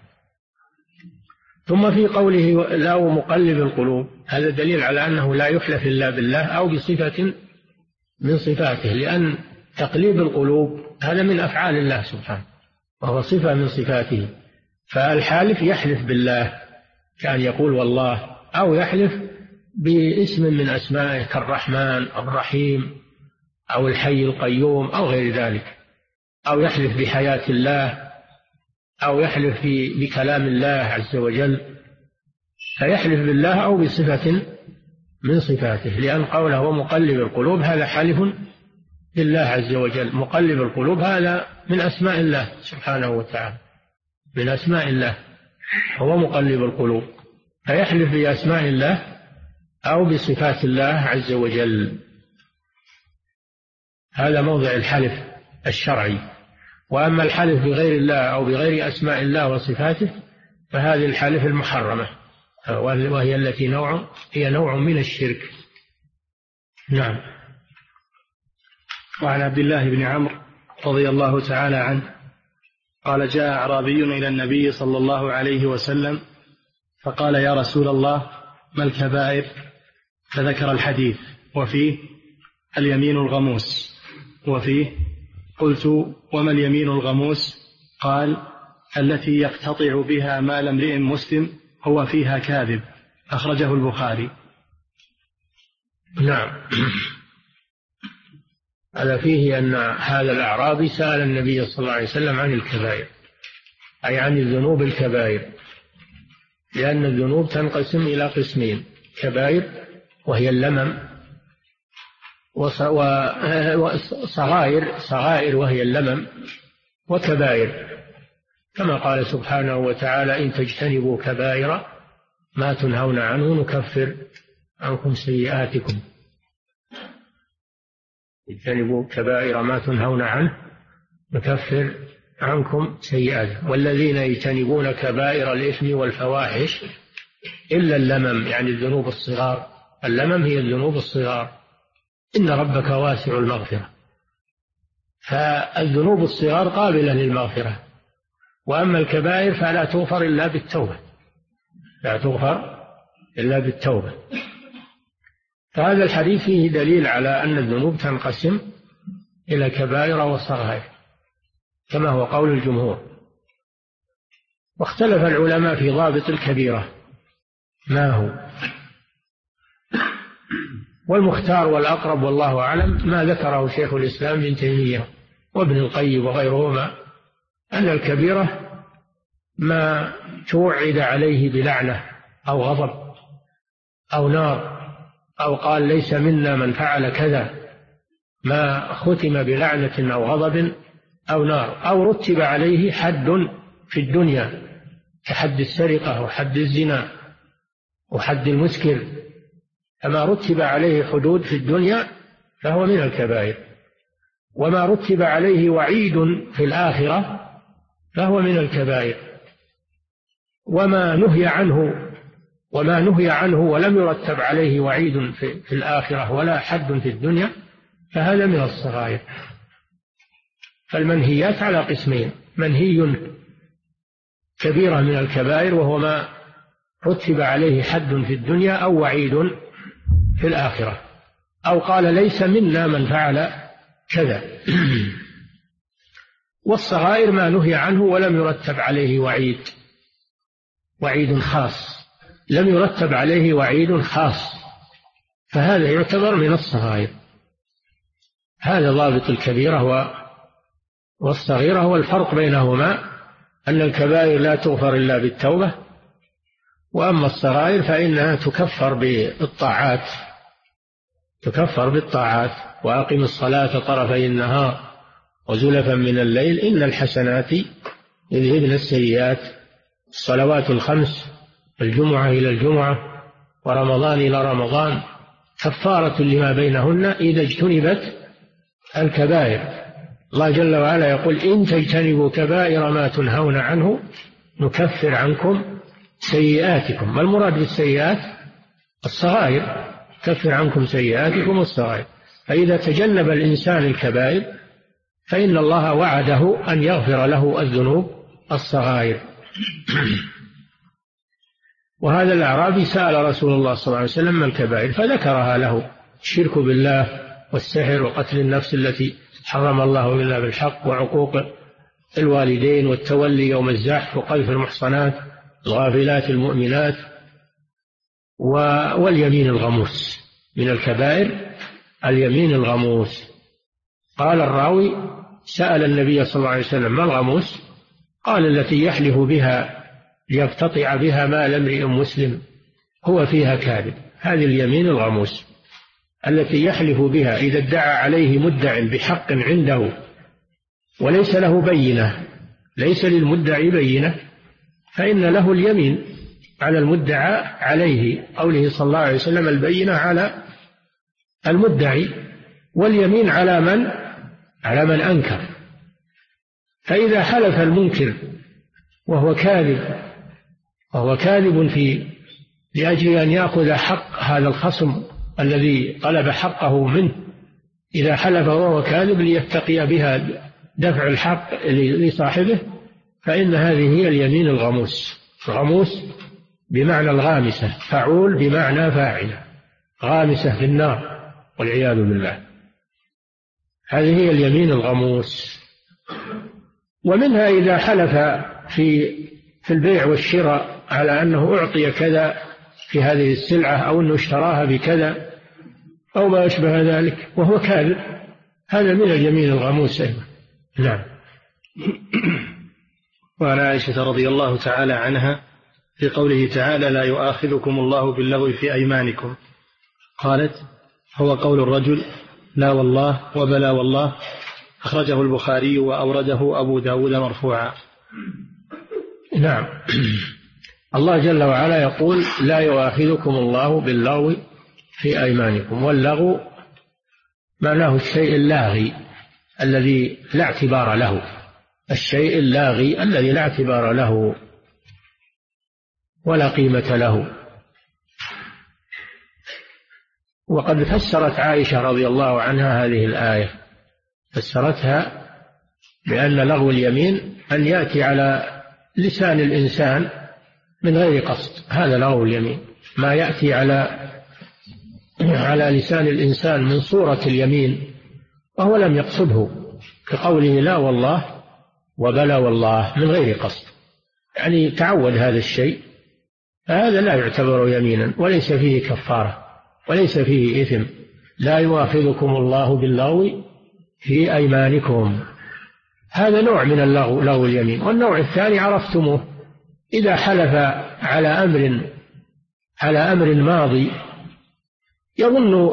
ثم في قوله لا مقلب القلوب، هذا دليل على أنه لا يحلف إلا بالله أو بصفة من صفاته، لأن تقليب القلوب هذا من أفعال الله سبحانه، وهو صفة من صفاته. فالحالف يحلف بالله كأن يقول والله، أو يحلف باسم من أسمائه كالرحمن أو الرحيم أو الحي القيوم أو غير ذلك، أو يحلف بحياة الله، أو يحلف بكلام الله عز وجل. فيحلف بالله أو بصفة من صفاته، لأن قوله ومقلب القلوب هذا حلف بالله عز وجل. مقلب القلوب هذا من أسماء الله سبحانه وتعالى، من أسماء الله، هو مقلب القلوب. فيحلف بأسماء الله أو بصفات الله عز وجل. هذا موضع الحلف الشرعي. وأما الحلف بغير الله أو بغير أسماء الله وصفاته فهذه الحلف المحرمة، وهي التي هي نوع من الشرك. نعم. وعن عبد الله بن عمرو رضي الله تعالى عنه قال جاء أعرابي إلى النبي صلى الله عليه وسلم فقال يا رسول الله ما الكبائر؟ فذكر الحديث، وفيه اليمين الغموس، وفيه قلت وما اليمين الغموس؟ قال التي يقتطع بها مال امرئ مسلم هو فيها كاذب، أخرجه البخاري. نعم. هذا فيه أن هذا الأعرابي سأل النبي صلى الله عليه وسلم عن الكبائر، أي عن الذنوب الكبائر، لأن الذنوب تنقسم إلى قسمين: كبائر وهي اللمم، وصغائر وهي اللمم، وكبائر، كما قال سبحانه وتعالى إن تجتنبوا كبائر ما تنهون عنه نكفر عنكم سيئاتكم. اجتنبوا كبائر ما تنهون عنه نكفر عنكم سيئاتكم. والذين يجتنبون كبائر الإثم والفواحش إلا اللمم، يعني الذنوب الصغار. اللمم هي الذنوب الصغار. إن ربك واسع المغفرة، فالذنوب الصغار قابلة للمغفرة. وأما الكبائر فلا تغفر إلا بالتوبة، لا تغفر إلا بالتوبة. فهذا الحديث فيه دليل على أن الذنوب تنقسم إلى كبائر وصغائر، كما هو قول الجمهور. واختلف العلماء في ضابط الكبيرة ما هو، والمختار والأقرب والله أعلم ما ذكره شيخ الإسلام ابن تيمية وابن القيم وغيرهما، أن الكبيرة ما توعد عليه بلعنة أو غضب أو نار، أو قال ليس منا من فعل كذا، ما ختم بلعنة أو غضب أو نار، أو رتب عليه حد في الدنيا كحد السرقة وحد الزنا وحد المسكر، فما رتب عليه حدود في الدنيا فهو من الكبائر، وما رتب عليه وعيد في الآخرة فهو من الكبائر، وما نهي عنه ولم يرتب عليه وعيد في الآخرة ولا حد في الدنيا فهذا من الصغائر. فالمنهيات على قسمين: منهي كبيرة من الكبائر وهو ما رتب عليه حد في الدنيا أو وعيد في الآخرة، أو قال ليس منا من فعل كذا. والصغائر ما نهي عنه ولم يرتب عليه وعيد خاص، لم يرتب عليه وعيد خاص، فهذا يعتبر من الصغائر. هذا ضابط الكبيرة والصغيرة. والفرق بينهما أن الكبائر لا تغفر إلا بالتوبة، وأما الصغائر فإنها تكفر بالطاعات. وأقم الصلاة طرفي النهار وزلفا من الليل إن الحسنات يذهبن السيئات. الصلوات الخمس، الجمعة إلى الجمعة ورمضان إلى رمضان، كفارة لما بينهن إذا اجتنبت الكبائر. الله جل وعلا يقول إن تجتنبوا كبائر ما تنهون عنه نكفر عنكم سيئاتكم. ما المراد بالسيئات؟ الصغائر، كفر عنكم سيئاتكم الصغائر. فإذا تجنب الإنسان الكبائر فإن الله وعده أن يغفر له الذنوب الصغائر. وهذا الأعرابي سأل رسول الله صلى الله عليه وسلم ما الكبائر فذكرها له: الشرك بالله والسحر وقتل النفس التي حرم الله إلا بالحق وعقوق الوالدين والتولي يوم الزحف وقذف المحصنات الغافلات المؤمنات واليمين الغموس. من الكبائر اليمين الغموس. قال الراوي: سأل النبي صلى الله عليه وسلم ما الغموس؟ قال: التي يحلف بها ليقتطع بها مال امرئ مسلم هو فيها كاذب. هذه اليمين الغموس التي يحلف بها إذا ادعى عليه مدع بحق عنده وليس له بينة، ليس للمدعي بينة، فإن له اليمين على المدعى عليه. قوله صلى الله عليه وسلم: البينة على المدعي واليمين على من أنكر. فإذا حلف المنكر وهو كاذب لأجل أن يأخذ حق هذا الخصم الذي طلب حقه منه، إذا حلف وهو كاذب ليتقي بها دفع الحق لصاحبه، فإن هذه هي اليمين الغموس. غموس بمعنى الغامسة، فعول بمعنى فاعلة، غامسة في النار والعياذ بالله. هذه هي اليمين الغموس. ومنها إذا حلف في البيع والشراء على أنه أعطي كذا في هذه السلعة أو أنه اشتراها بكذا أو ما أشبه ذلك وهو كاذب، هذا من اليمين الغموس أيضا. نعم. وعن عائشة رضي الله تعالى عنها في قوله تعالى: لا يؤاخذكم الله باللغو في أيمانكم، قالت: هو قول الرجل لا والله وبلا والله، أخرجه البخاري وأورده أبو داود مرفوعا. نعم. الله جل وعلا يقول: لا يؤاخذكم الله باللغو في أيمانكم. واللغو معناه الشيء اللاغي الذي لا اعتبار له، الشيء اللاغي الذي لا اعتبار له ولا قيمة له. وقد فسرت عائشة رضي الله عنها هذه الآية، فسرتها بأن لغو اليمين أن يأتي على لسان الإنسان من غير قصد، هذا لغو اليمين، ما يأتي على لسان الإنسان من صورة اليمين وهو لم يقصده، كقوله لا والله وبلا والله من غير قصد، يعني تعود هذا الشيء، فهذا لا يعتبر يمينا وليس فيه كفارة وليس فيه إثم. لا يؤاخذكم الله باللغو في أيمانكم. هذا نوع من اللغو، لغو اليمين. والنوع الثاني عرفتموه، إذا حلف على أمر ماضي يظن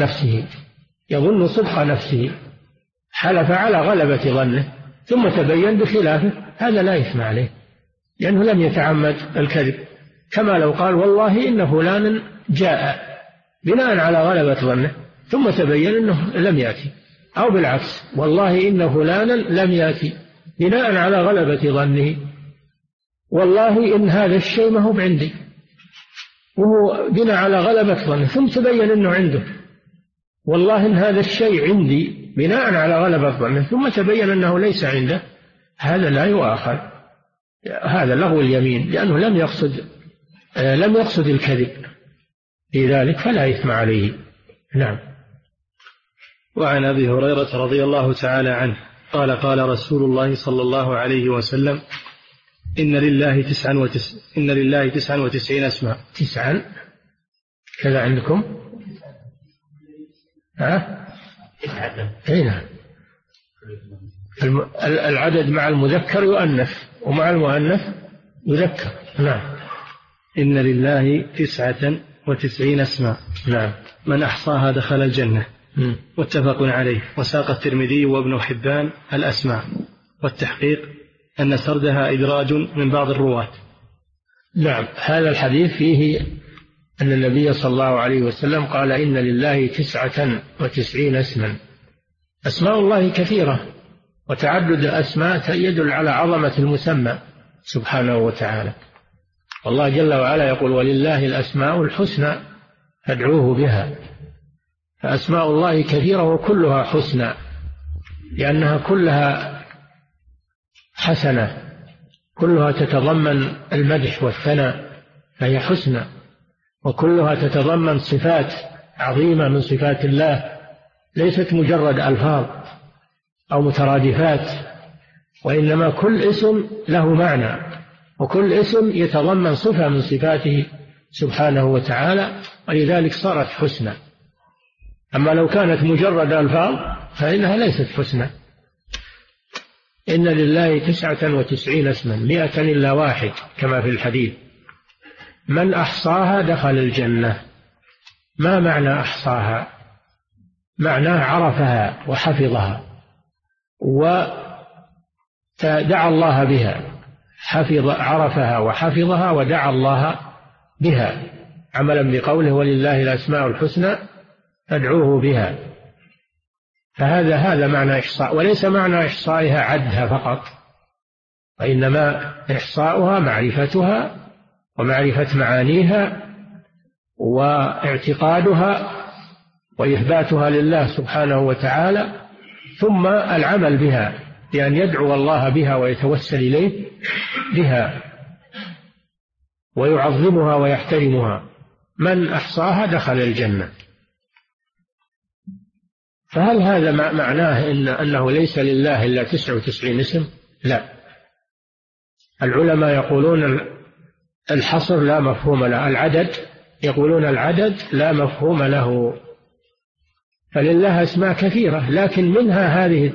صدق نفسه، حلف على غلبة ظنه ثم تبين بخلافه، هذا لا إثم عليه لأنه لم يتعمد الكذب، كما لو قال والله إن فلانا جاء بناء على غلبة ظنه ثم تبين أنه لم يأتي، أو بالعكس والله إن فلانا لم يأتي بناء على غلبة ظنه، والله إن هذا الشيء ما هو بعندي، وهو بناء على غلبة ظنه ثم تبين أنه عنده، والله إن هذا الشيء عندي بناء على غلبة ظنه ثم تبين أنه ليس عنده، هذا لا يؤاخذ، هذا لغو اليمين لأنه لم يقصد الكذب في ذلك، فلا إثم عليه. نعم. وعن أبي هريرة رضي الله تعالى عنه قال قال رسول الله صلى الله عليه وسلم إن لله 99 اسماء. 9 كذا عندكم؟ نعم. العدد مع المذكر يؤنث ومع المؤنث يذكر. نعم. إن لله 99 اسماء. نعم. من أحصاها دخل الجنة. متفق عليه. وساق الترمذي وابن حبان الأسماء، والتحقيق أن سردها إدراج من بعض الرواة. نعم. هذا الحديث فيه أن النبي صلى الله عليه وسلم قال إن لله 99 اسما. أسماء الله كثيرة، وتعدد الأسماء يدل على عظمة المسمى سبحانه وتعالى. والله جل وعلا يقول ولله الأسماء الحسنى فادعوه بها. فأسماء الله كثيرة وكلها حسنى، لأنها كلها حسنة، كلها تتضمن المدح والثناء فهي حسنى، وكلها تتضمن صفات عظيمة من صفات الله، ليست مجرد ألفاظ أو مترادفات، وإنما كل اسم له معنى، وكل اسم يتضمن صفة من صفاته سبحانه وتعالى، ولذلك صارت حسنى. أما لو كانت مجرد ألفاظ فإنها ليست حسنى. إن لله 99 اسما 100 إلا واحد كما في الحديث. من أحصاها دخل الجنة. ما معنى أحصاها؟ معناه عرفها وحفظها ودعا الله بها، عرفها وحفظها ودعا الله بها عملا بقوله ولله الأسماء الحسنى فادعوه بها. فهذا معنى إحصاء، وليس معنى إحصائها عدها فقط، وإنما إحصاؤها معرفتها ومعرفة معانيها واعتقادها وإثباتها لله سبحانه وتعالى، ثم العمل بها بأن يدعو الله بها ويتوسل إليه بها ويعظمها ويحترمها. من أحصاها دخل الجنة. فهل هذا معناه أنه ليس لله إلا 99 اسم؟ لا. العلماء يقولون الحصر لا مفهوم له، العدد يقولون العدد لا مفهوم له، فلله أسماء كثيرة، لكن منها هذه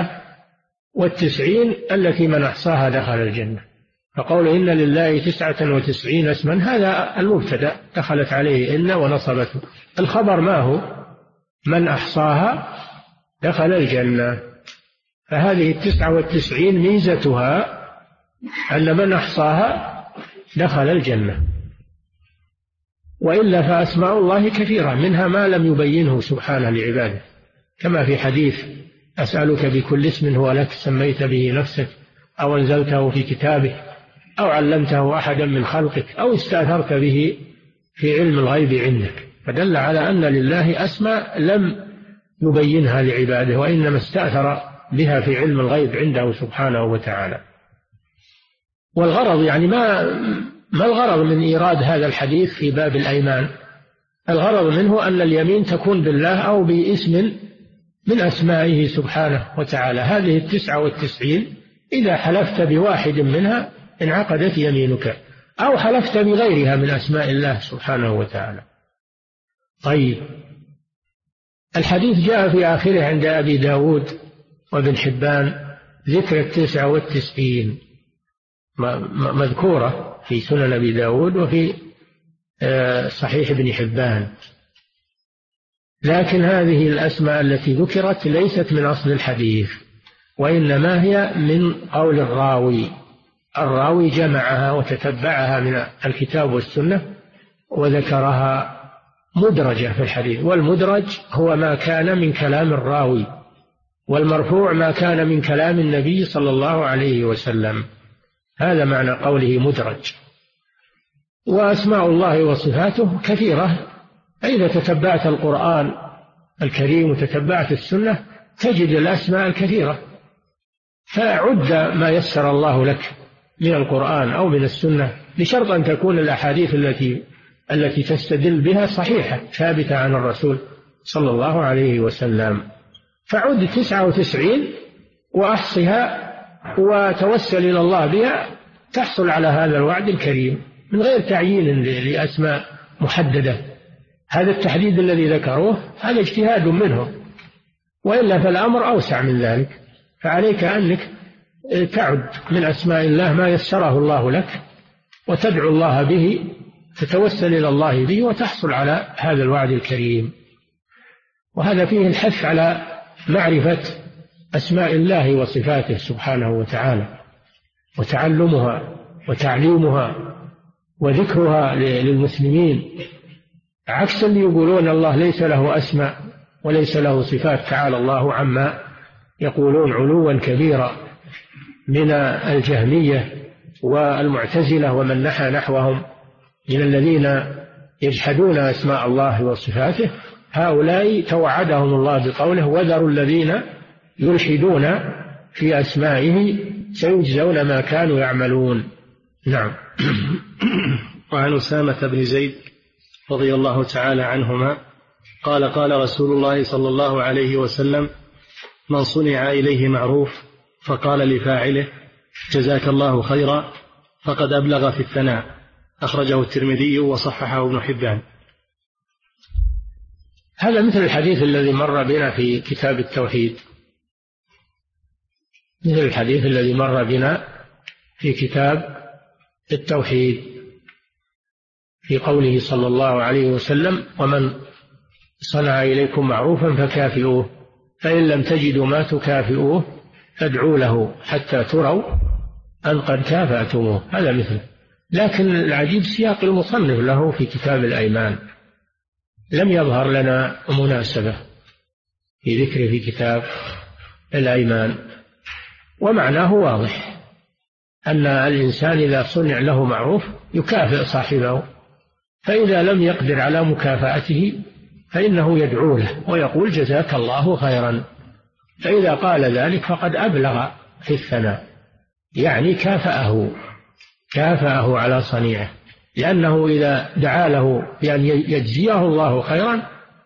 99 التي من أحصاها دخل الجنة. فقول إن لله 99 اسما هذا المبتدأ دخلت عليه إن ونصبته. الخبر ما هو؟ من أحصاها دخل الجنة. فهذه 99 ميزتها أن من أحصاها دخل الجنة، وإلا فأسماء الله كثيرة، منها ما لم يبينه سبحانه لعباده، كما في حديث أسألك بكل اسم هو لك سميت به نفسك أو أنزلته في كتابك أو علمته أحدا من خلقك أو استأثرت به في علم الغيب عندك. فدل على أن لله أسماء لم يبينها لعباده، وإنما استأثر بها في علم الغيب عنده سبحانه وتعالى. والغرض يعني ما الغرض من إيراد هذا الحديث في باب الأيمان؟ الغرض منه أن اليمين تكون بالله أو باسم من أسمائه سبحانه وتعالى. هذه 99 إذا حلفت بواحد منها انعقدت يمينك، أو حلفت بغيرها من أسماء الله سبحانه وتعالى. طيب، الحديث جاء في آخره عند أبي داود وابن حبان ذكر 99 مذكورة في سنن أبي داود وفي صحيح ابن حبان، لكن هذه الأسماء التي ذكرت ليست من أصل الحديث، وإنما هي من قول الراوي جمعها وتتبعها من الكتاب والسنة وذكرها مدرجة في الحديث. والمدرج هو ما كان من كلام الراوي، والمرفوع ما كان من كلام النبي صلى الله عليه وسلم. هذا معنى قوله مدرج. وأسماء الله وصفاته كثيرة، إذا تتبعت القرآن الكريم وتتبعت السنة تجد الأسماء الكثيرة، فعد ما يسر الله لك من القرآن أو من السنة، بشرط أن تكون الأحاديث التي تستدل بها صحيحة ثابتة عن الرسول صلى الله عليه وسلم. فعد 99 وأحصها وتوسل إلى الله بها، تحصل على هذا الوعد الكريم من غير تعيين لأسماء محددة. هذا التحديد الذي ذكروه هذا اجتهاد منهم، وإلا فالأمر أوسع من ذلك. فعليك أنك تعد من أسماء الله ما يسره الله لك، وتدعو الله به، تتوسل إلى الله به، وتحصل على هذا الوعد الكريم. وهذا فيه الحث على معرفة أسماء الله وصفاته سبحانه وتعالى، وتعلمها وتعليمها وذكرها للمسلمين، عكس اللي يقولون الله ليس له أسماء وليس له صفات. تعالى الله عما يقولون علوا كبيرا من الجهمية والمعتزلة ومن نحى نحوهم من الذين يجحدون أسماء الله وصفاته. هؤلاء توعدهم الله بقوله وذروا الذين يلحدون في أسمائه سيجزون ما كانوا يعملون. نعم. وعن أسامة بن زيد رضي الله تعالى عنهما قال قال رسول الله صلى الله عليه وسلم من صنع إليه معروف فقال لفاعله جزاك الله خيرا فقد أبلغ في الثناء، أخرجه الترمذي وصححه ابن حبان. هذا مثل الحديث الذي مر بنا في كتاب التوحيد، مثل الحديث الذي مر بنا في كتاب التوحيد في قوله صلى الله عليه وسلم ومن صنع إليكم معروفا فكافئوه فإن لم تجدوا ما تكافئوه فادعوا له حتى تروا أن قد كافأتموه. هذا مثله. لكن العجيب سياق المصنف له في كتاب الأيمان، لم يظهر لنا مناسبة في ذكره في كتاب الأيمان، ومعناه واضح أن الإنسان إذا صنع له معروف يكافئ صاحبه، فإذا لم يقدر على مكافأته فإنه يدعو له ويقول جزاك الله خيرا، فإذا قال ذلك فقد أبلغ في الثناء، يعني كافأه على صنيعه، لأنه إذا دعا له بأن يجزيه الله خيرا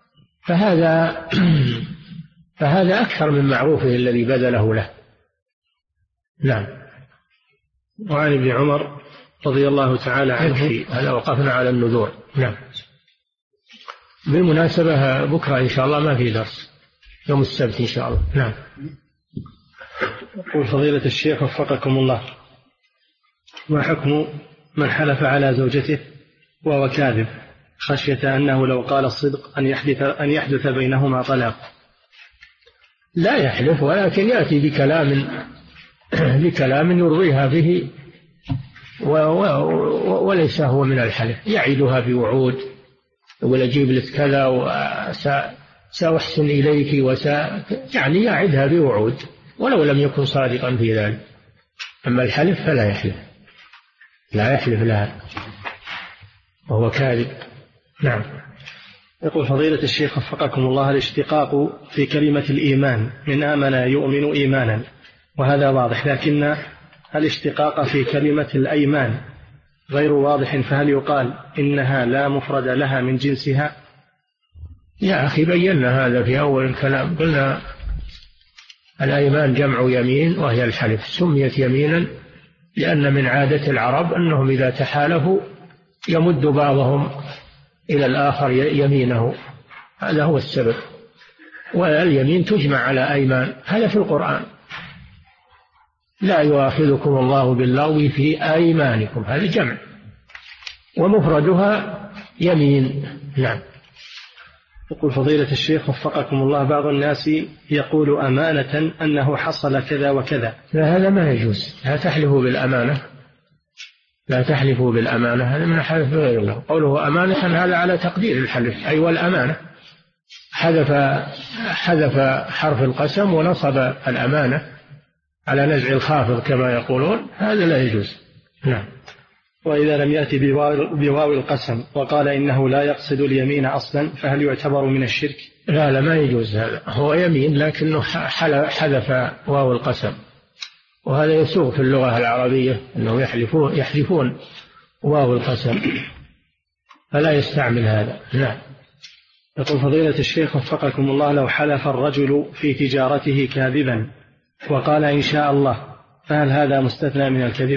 فهذا أكثر من معروفه الذي بذله له. نعم. وعن ابن عمر رضي الله تعالى عنه هذا وقفنا على النذور. نعم. بالمناسبة بكرة إن شاء الله ما في درس، يوم السبت إن شاء الله. نعم. يقول فضيلة الشيخ وفقكم الله، ما حكم من حلف على زوجته وهو كاذب خشية أنه لو قال الصدق أن يحدث بينهما طلاق؟ لا يحلف، ولكن يأتي بكلام يرضيها به وليس هو من الحلف، يعيدها بوعود، يقول أجيب لك كذا وسأحسن إليك يعني يعدها بوعود ولو لم يكن صادقا في ذلك. أما الحلف فلا يحلف، لا يحلف لها وهو كاذب. نعم. يقول فضيلة الشيخ وفقكم الله، الاشتقاق في كلمة الإيمان من آمن يؤمن إيمانا، وهذا واضح، لكن الاشتقاق في كلمة الأيمان غير واضح، فهل يقال إنها لا مفرد لها من جنسها؟ يا أخي بينا هذا في أول الكلام، قلنا الأيمان جمع يمين وهي الحلف، سميت يمينا لأن من عادة العرب أنهم إذا تحالفوا يمد بعضهم إلى الآخر يمينه، هذا هو السبب. واليمين تجمع على أيمان، هذا في القرآن: لا يؤاخذكم الله باللغو في أيمانكم، هذا جمع، ومفردها يمين. نعم. يقول فضيلة الشيخ وفقكم الله: بعض الناس يقول أمانة أنه حصل كذا وكذا. لا، هذا ما يجوز، لا تحلفوا بالأمانة، لا تحلفوا بالأمانة، هذا من حلف غير الله. قوله أمانة هذا على تقدير الحلف، أي والأمانة، حذف حرف القسم ونصب الأمانة على نزع الخافض كما يقولون، هذا لا يجوز. نعم. وإذا لم يأتي بواو القسم وقال إنه لا يقصد اليمين أصلا، فهل يعتبر من الشرك؟ لا، ما يجوز، هذا هو يمين لكنه حذف واو القسم، وهذا يسوغ في اللغة العربية أنه يحذفون واو القسم، فلا يستعمل هذا. نعم. يقول فضيلة الشيخ وفقكم الله: لو حلف الرجل في تجارته كاذبا وقال إن شاء الله، فهل هذا مستثنى من الكذب؟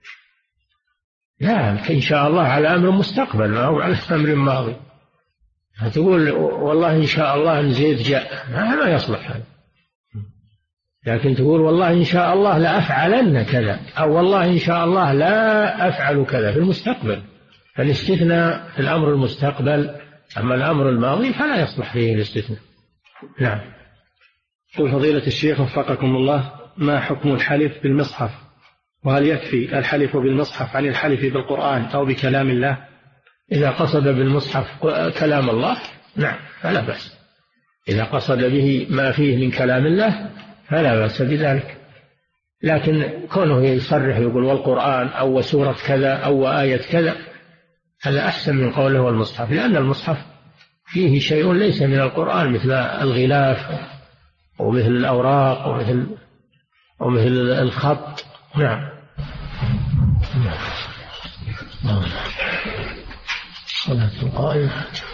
لا، إن شاء الله على أمر مستقبل، ما هو على أمر ماضي. تقول والله إن شاء الله أن زيد جاء، ما يصلح هذا. لكن تقول والله إن شاء الله لا أفعلن كذا، أو والله إن شاء الله لا أفعل كذا في المستقبل، فالاستثناء في الأمر المستقبل، أما الأمر الماضي فلا يصلح فيه الاستثناء. نعم. يقول فضيلة الشيخ وفقكم الله: ما حكم الحلف بالمصحف؟ وهل يكفي الحلف بالمصحف عن الحلف بالقرآن أو بكلام الله؟ إذا قصد بالمصحف كلام الله نعم فلا بأس، إذا قصد به ما فيه من كلام الله فلا بأس بذلك، لكن كونه يصرح يقول والقرآن أو سورة كذا أو آية كذا، هذا أحسن من قوله والمصحف، لأن المصحف فيه شيء ليس من القرآن، مثل الغلاف ومثل الأوراق ومثل الخط. نعم. صلاة القائمة.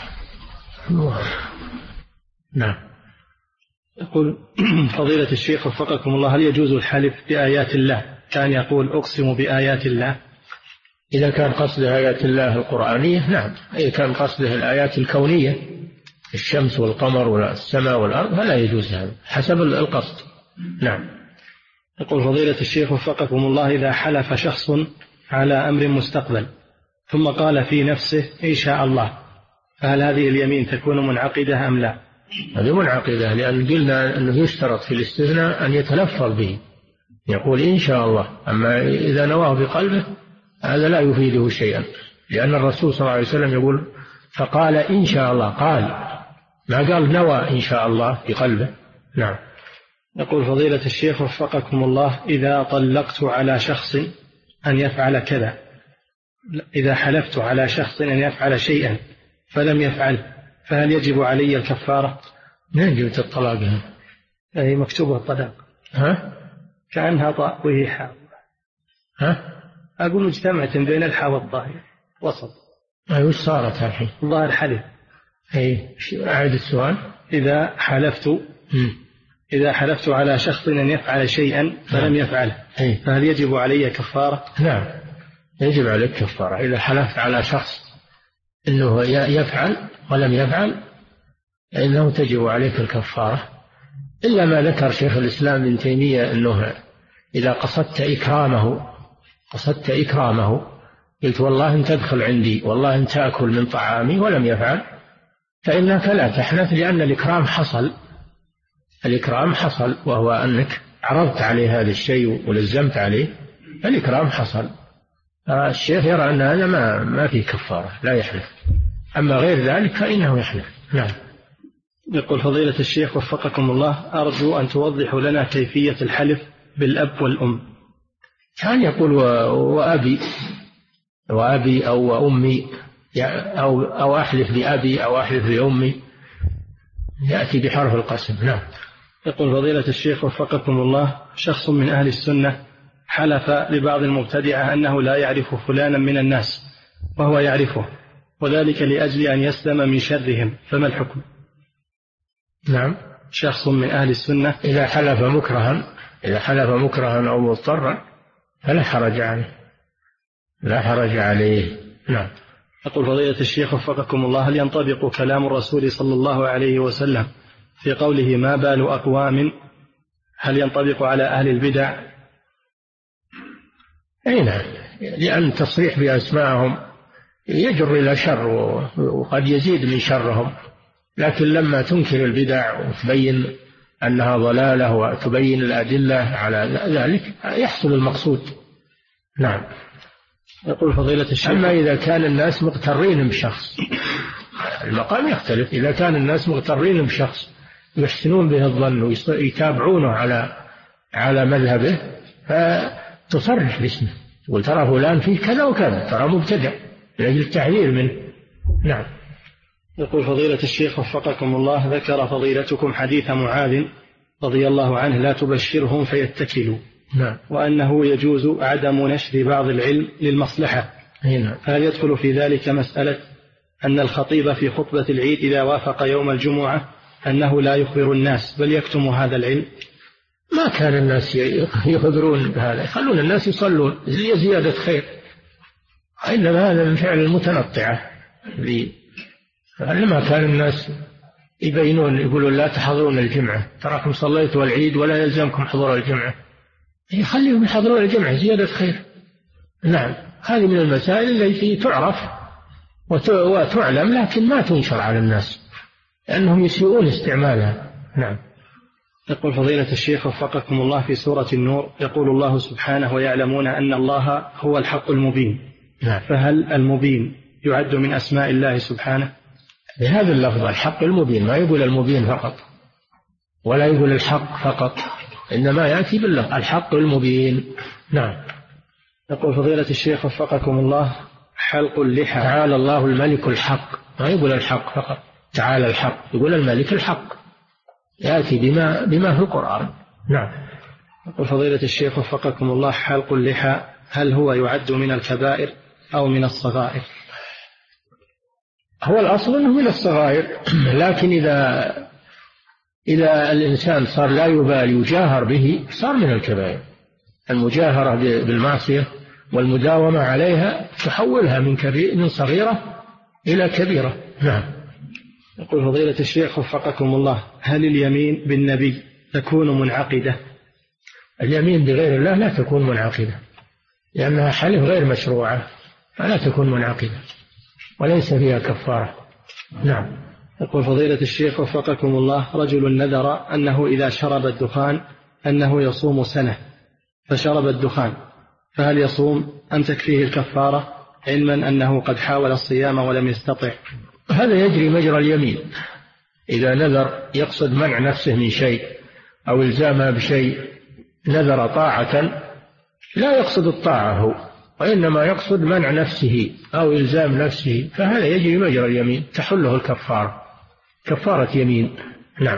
نعم. يقول فضيلة الشيخ وفقكم الله: هل يجوز الحلف بآيات الله، كان يقول أقسم بآيات الله؟ إذا كان قصده آيات الله القرآنية نعم، إذا كان قصده الآيات الكونية الشمس والقمر والسماء والأرض فلا يجوز هذا، حسب القصد. نعم. يقول فضيلة الشيخ وفقكم الله: إذا حلف شخص على أمر مستقبل ثم قال في نفسه إن شاء الله، فهل هذه اليمين تكون منعقدة أم لا؟ هذه منعقدة، لأن قلنا أنه يشترط في الاستثناء أن يتلفظ به، يقول إن شاء الله، أما إذا نواه بقلبه هذا لا يفيده شيئا، لأن الرسول صلى الله عليه وسلم يقول فقال إن شاء الله، قال ما قال نوى إن شاء الله بقلبه. نعم. يقول فضيلة الشيخ وفقكم الله: إذا طلقت على شخص أن يفعل كذا، إذا حلفت على شخص أن يفعل شيئا فلم يفعل، فهل يجب علي الكفارة؟ ما يجب الطلاق، هي مكتوبة الطلاق. ها؟ كأنها طاء وهي حاء. ها؟ أقول اجتمعت بين الحاء والطاء وسط. وش صارت الحين؟ ظاهر حلف. أي أعيد السؤال. إذا حلفت على شخص أن يفعل شيئا فلم يفعله، فهل يجب علي كفارة؟ نعم يجب عليك كفارة. إذا حلفت على شخص أنه يفعل ولم يفعل فإنه تجب عليك الكفارة، إلا ما ذكر شيخ الإسلام ابن تيمية أنه إذا قصدت إكرامه قلت والله أن تدخل عندي، والله أن تأكل من طعامي، ولم يفعل، فإنك لا تحنث، لأن الإكرام حصل وهو أنك عرضت عليه هذا الشيء ولزمت عليه، الإكرام حصل. الشيخ يرى أن هذا ما فيه كفارة، لا يحلف، أما غير ذلك فإنه يحلف. نعم. يقول فضيلة الشيخ وفقكم الله: أرجو أن توضحوا لنا كيفية الحلف بالأب والأم. كان يقول وأبي أو أمي، أو أحلف بأبي أو أحلف بأمي، يأتي بحرف القسم. نعم. يقول فضيلة الشيخ وفقكم الله: شخص من أهل السنة حلف لبعض المبتدعة أنه لا يعرف فلانا من الناس وهو يعرفه، وذلك لأجل أن يسلم من شرهم، فما الحكم؟ نعم. شخص من أهل السنة إذا حلف مكرها أو مضطرا فلا حرج عليه، لا حرج عليه. نعم. يقول فضيلة الشيخ وفقكم الله: هل ينطبق كلام الرسول صلى الله عليه وسلم في قوله ما بال أقوام، هل ينطبق على أهل البدع؟ أي نعم، لأن التصريح بأسمائهم يجر إلى شر وقد يزيد من شرهم، لكن لما تنكر البدع وتبين أنها ضلالة وتبين الأدلة على ذلك يحصل المقصود. نعم. يقول فضيلة الشيخ: أما إذا كان الناس مغترين بشخص المقام يختلف. إذا كان الناس مغترين بشخص يحسنون به الظن ويتابعونه على مذهبه فتصرح باسمه، تقول ترى فلان فيه كذا وكذا، ترى مبتدع، لأجل التحذير منه. نعم. يقول فضيلة الشيخ وفقكم الله: ذكر فضيلتكم حديث معاذ رضي الله عنه لا تبشرهم فيتكلوا. نعم. وأنه يجوز عدم نشر بعض العلم للمصلحة. نعم. هل يدخل في ذلك مسألة أن الخطيب في خطبة العيد إذا وافق يوم الجمعة أنه لا يخبر الناس بل يكتم هذا العلم؟ ما كان الناس يخبرون بهذا، يخلون الناس يصلون زيادة خير، إنما هذا من فعل المتنطعة. لما كان الناس يبينون يقولون لا تحضرون الجمعة، تراكم صليتوا العيد ولا يلزمكم حضور الجمعة، يخليهم يحضرون الجمعة زيادة خير. نعم. هذه من المسائل التي تعرف وتعلم لكن ما تنشر على الناس لأنهم يسيئون استعمالها. نعم. يقول فضيلة الشيخ وفقكم الله: في سورة النور يقول الله سبحانه ويعلمون أن الله هو الحق المبين. نعم. فهل المبين يعد من أسماء الله سبحانه؟ بهذا اللفظ الحق المبين، ما يقول المبين فقط ولا يقول الحق فقط، إنما يأتي باللفظ الحق المبين. نعم. يقول فضيلة الشيخ وفقكم الله: حلق اللحى. تعالى الله الملك الحق، ما يقول الحق فقط، تعالى الحق، يقول الملك الحق، يأتي بما في القرآن. نعم. يقول فضيلة الشيخ وفقكم الله: حلق اللحى هل هو يعد من الكبائر أو من الصغائر؟ هو الأصل أنه من الصغائر، لكن إذا الإنسان صار لا يبالي يجاهر به صار من الكبائر. المجاهرة بالمعصية والمداومة عليها تحولها من صغيرة إلى كبيرة. نعم. يقول فضيلة الشيخ وفقكم الله: هل اليمين بالنبي تكون منعقدة؟ اليمين بغير الله لا تكون منعقدة، لأنها حلف غير مشروعة فلا تكون منعقدة وليس فيها كفارة. نعم. يقول فضيلة الشيخ وفقكم الله: رجل نذر أنه إذا شرب الدخان أنه يصوم سنة فشرب الدخان، فهل يصوم أم تكفيه الكفارة علما أنه قد حاول الصيام ولم يستطع؟ هذا يجري مجرى اليمين. إذا نذر يقصد منع نفسه من شيء أو إلزامها بشيء، نذر طاعة لا يقصد الطاعة هو، وإنما يقصد منع نفسه أو إلزام نفسه، فهذا يجري مجرى اليمين تحله الكفارة، كفارة يمين. نعم.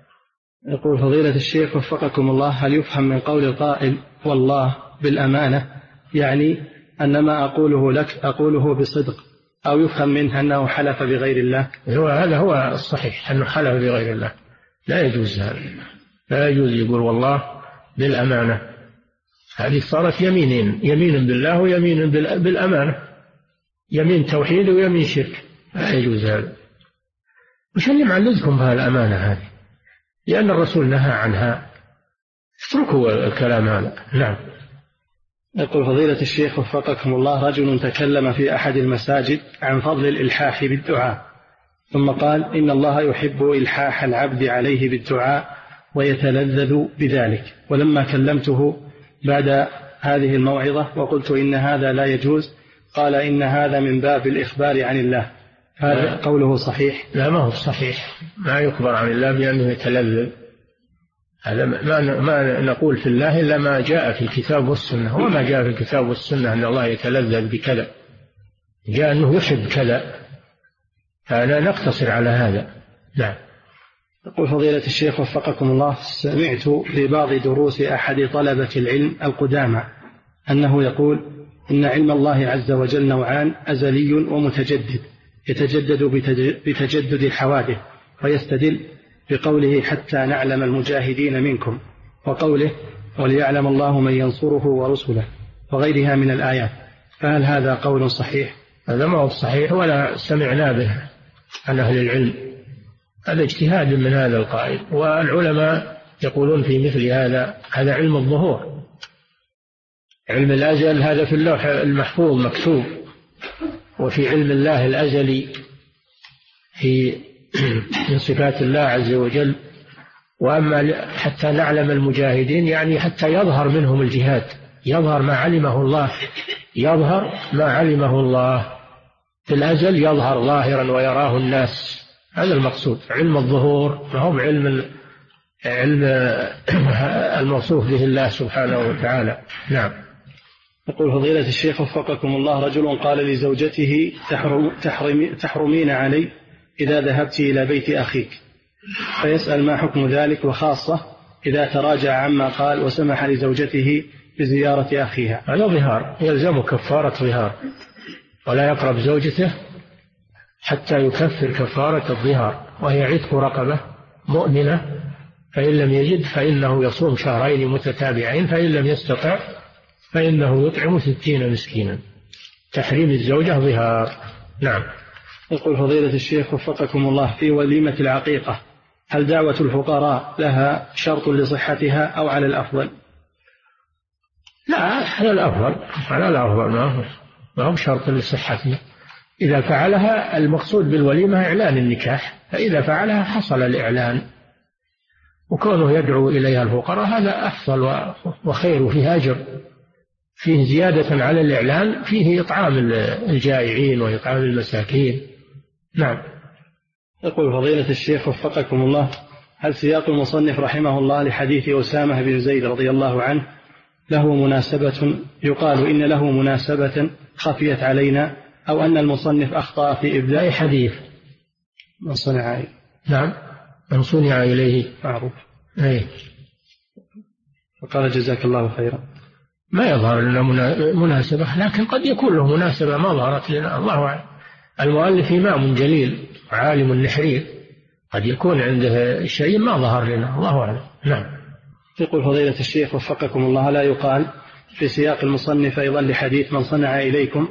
يقول فضيلة الشيخ وفقكم الله: هل يفهم من قول القائل والله بالأمانة يعني أن ما أقوله لك أقوله بصدق، أو يفهم منه أنه حلف بغير الله؟ هذا هو الصحيح، أنه حلف بغير الله، لا يجوز هذا، لا يجوز يقول والله بالأمانة، هذه صارت يمينين، يمين بالله ويمين بالأمانة، يمين توحيد ويمين شرك، لا يجوز هذا. وش اللي معلزكم بها الأمانة هذه؟ لأن الرسول نهى عنها، اتركوا الكلام هذا. نعم. يقول فضيلة الشيخ وفقكم الله: رجل تكلم في أحد المساجد عن فضل الإلحاح بالدعاء، ثم قال إن الله يحب إلحاح العبد عليه بالدعاء ويتلذذ بذلك، ولما كلمته بعد هذه الموعظة وقلت إن هذا لا يجوز قال إن هذا من باب الإخبار عن الله، هذا قوله صحيح؟ لا، ما هو صحيح، ما يخبر عن الله بأنه يتلذذ، هذا ما نقول في الله إلا ما جاء في الكتاب والسنة، وما جاء في الكتاب والسنة أن الله يتلذذ بكذا، جاء أنه يحب كذا، فأنا نقتصر على هذا. نعم. يقول فضيلة الشيخ وفقكم الله: سمعت في بعض دروس أحد طلبة العلم القدامى أنه يقول إن علم الله عز وجل نوعان: أزلي ومتجدد، يتجدد بتجدد الحوادث، ويستدل بقوله حتى نعلم المجاهدين منكم، وقوله وليعلم الله من ينصره ورسله، وغيرها من الآيات، فهل هذا قول صحيح؟ هذا ما هو صحيح ولا سمعنا به عن أهل العلم، هذا اجتهاد من هذا القائل. والعلماء يقولون في مثل هذا علم الظهور، علم الأزل هذا في اللوح المحفوظ مكتوب، وفي علم الله الأزلي في من صفات الله عز وجل. وأما حتى نعلم المجاهدين يعني حتى يظهر منهم الجهاد، يظهر ما علمه الله، يظهر ما علمه الله في الأزل، يظهر ظاهرا ويراه الناس، هذا المقصود. علم الظهور ما هو علم الموصوف به الله سبحانه وتعالى. نعم. يقول فضيلة الشيخ وفقكم الله: رجل قال لزوجته تحرمين علي إذا ذهبت إلى بيت أخيك، فيسأل ما حكم ذلك، وخاصة إذا تراجع عما قال وسمح لزوجته بزيارة أخيها. هذا ظهار، يلزم كفارة ظهار، ولا يقرب زوجته حتى يكفر كفارة الظهار، وهي عتق رقبة مؤمنة، فإن لم يجد فإنه يصوم شهرين متتابعين، فإن لم يستطع فإنه يطعم 60 مسكينا. تحريم الزوجة ظهار. نعم. يقول فضيلة الشيخ وفقكم الله: في وليمة العقيقة هل دعوة الفقراء لها شرط لصحتها أو على الأفضل؟ لا، على الأفضل، على الأفضل، ما هو شرط لصحتها. إذا فعلها، المقصود بالوليمة إعلان النكاح، فإذا فعلها حصل الإعلان، وكونه يدعو إليها الفقراء هذا أفضل وخير، وفيه أجر، فيه زيادة على الإعلان، فيه إطعام الجائعين وإطعام المساكين. نعم. يقول فضيلة الشيخ وفقكم الله: هل سياق المصنف رحمه الله لحديث أسامة بن زيد رضي الله عنه له مناسبة، يقال إن له مناسبة خفيت علينا، أو أن المصنف أخطأ في إبداء حديث من صنع إليه؟ نعم، من صنع إليه معروف. أي. وقال جزاك الله خيرا. ما يظهر لنا مناسبة، لكن قد يكون له مناسبة ما ظهرت لنا، الله أعلم. المؤلف إمام جليل وعالم نحرير، قد يكون عنده شيء ما ظهر لنا، الله أعلم. نعم. يقول فضيلة الشيخ وفقكم الله: لا يقال في سياق المصنف أيضا لحديث من صنع إليكم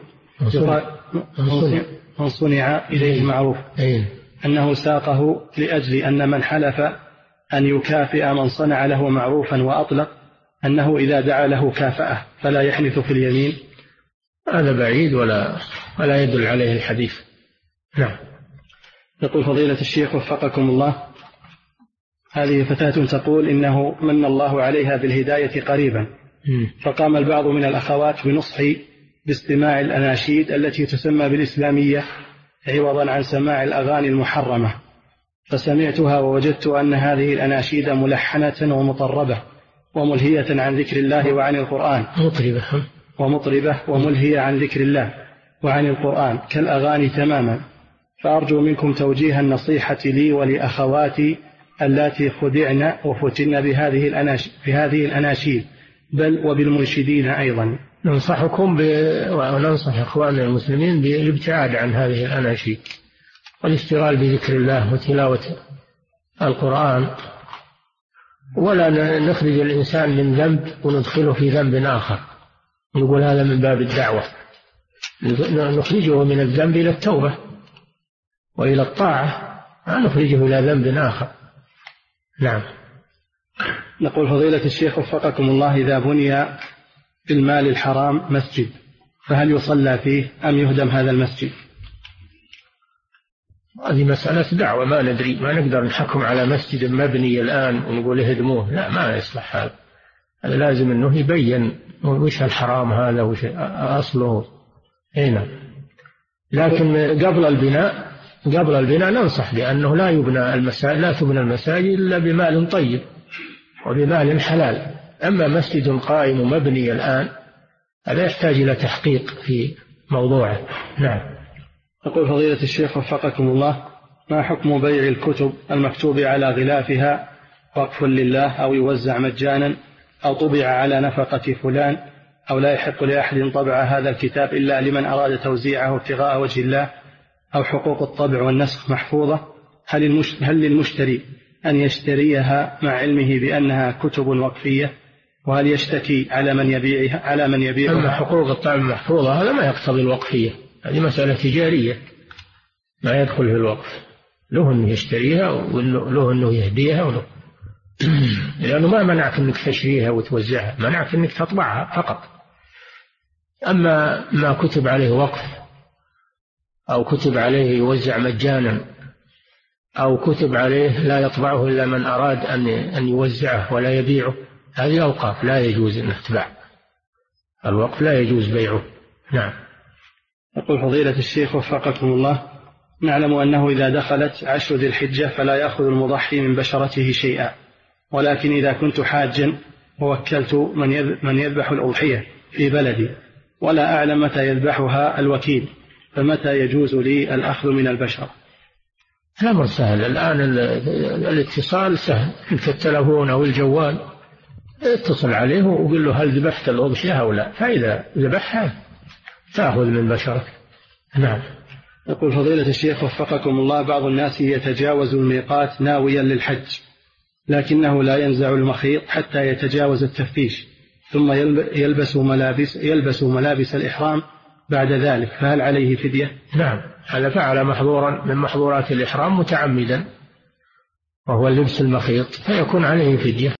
من صنع إليه معروف، أنه ساقه لأجل أن من حلف أن يكافئ من صنع له معروفا وأطلق أنه إذا دعا له كافأه فلا يحنث في اليمين؟ هذا بعيد ولا يدل عليه الحديث. نعم. يقول فضيلة الشيخ وفقكم الله: هذه فتاة تقول إنه من الله عليها بالهداية قريبا، فقام البعض من الأخوات بنصحي باستماع الأناشيد التي تسمى بالإسلامية عوضا عن سماع الأغاني المحرمة، فسمعتها ووجدت أن هذه الأناشيد ملحنة ومطربة وملهية عن ذكر الله وعن القرآن، ومطربة وملهية عن ذكر الله وعن القرآن كالأغاني تماما، فأرجو منكم توجيه النصيحة لي ولأخواتي اللاتي خدعن وفتن بهذه الأناشيد، بل وبالمنشدين أيضا. ننصحكم وننصح إخواننا المسلمين بالابتعاد عن هذه الأناشيد والاشتغال بذكر الله وتلاوة القرآن، ولا نخرج الإنسان من ذنب وندخله في ذنب آخر، نقول هذا من باب الدعوة، نخرجه من الذنب إلى التوبة وإلى الطاعة، لا نخرجه إلى ذنب آخر. نعم. نقول فضيلة الشيخ وفقكم الله: إذا بني بالمال الحرام مسجد فهل يصلى فيه أم يهدم هذا المسجد؟ هذه مسألة دعوة، ما ندري، ما نقدر نحكم على مسجد مبني الآن ونقول اهدموه، لا، ما يصلح هذا. هذا لازم أنه يبين وش الحرام هذا وش أصله هنا. لكن قبل البناء ننصح بأنه لا تبنى المساجد إلا بمال طيب وبمال حلال. أما مسجد قائم ومبني الآن هذا يحتاج إلى تحقيق في موضوعه. نعم. يقول فضيلة الشيخ وفقكم الله: ما حكم بيع الكتب المكتوب على غلافها وقف لله أو يوزع مجانا أو طبع على نفقة فلان أو لا يحق لأحد طبع هذا الكتاب إلا لمن أراد توزيعه ابتغاء وجه الله، أو حقوق الطبع والنسخ محفوظة؟ هل للمشتري أن يشتريها مع علمه بأنها كتب وقفية؟ وهل يشتكي على من يبيعها؟ أما حقوق الطعام المحفوظة هذا ما يقتضي الوقفية، هذه مسألة تجارية ما يدخل في الوقف، له أنه يشتريها وله أنه يهديها لأنه ما منعك أنك تشريها وتوزعها، منعك أنك تطبعها فقط. أما ما كتب عليه وقف أو كتب عليه يوزع مجانا أو كتب عليه لا يطبعه إلا من أراد أن يوزعه ولا يبيعه، هذه الأوقاف لا يجوز أن تباع، الوقف لا يجوز بيعه. نعم. يقول فضيلة الشيخ وفقكم الله، نعلم أنه إذا دخلت 10 ذي الحجة فلا يأخذ المضحي من بشرته شيئا، ولكن إذا كنت حاجا ووكلت من يذبح الأضحية في بلدي ولا أعلم متى يذبحها الوكيل، فمتى يجوز لي الأخذ من البشرة؟ الأمر سهل الآن، الاتصال سهل، في التلفون أو الجوال اتصل عليه وقل له هل ذبحت الأضحية أو لا، فإذا ذبحها تأخذ من بشرك. نعم. يقول فضيلة الشيخ وفقكم الله، بعض الناس يتجاوز الميقات ناويا للحج لكنه لا ينزع المخيط حتى يتجاوز التفتيش، ثم يلبس ملابس الإحرام بعد ذلك، فهل عليه فدية؟ نعم، هذا فعل محظورا من محظورات الإحرام متعمدا وهو لبس المخيط، فيكون عليه فدية.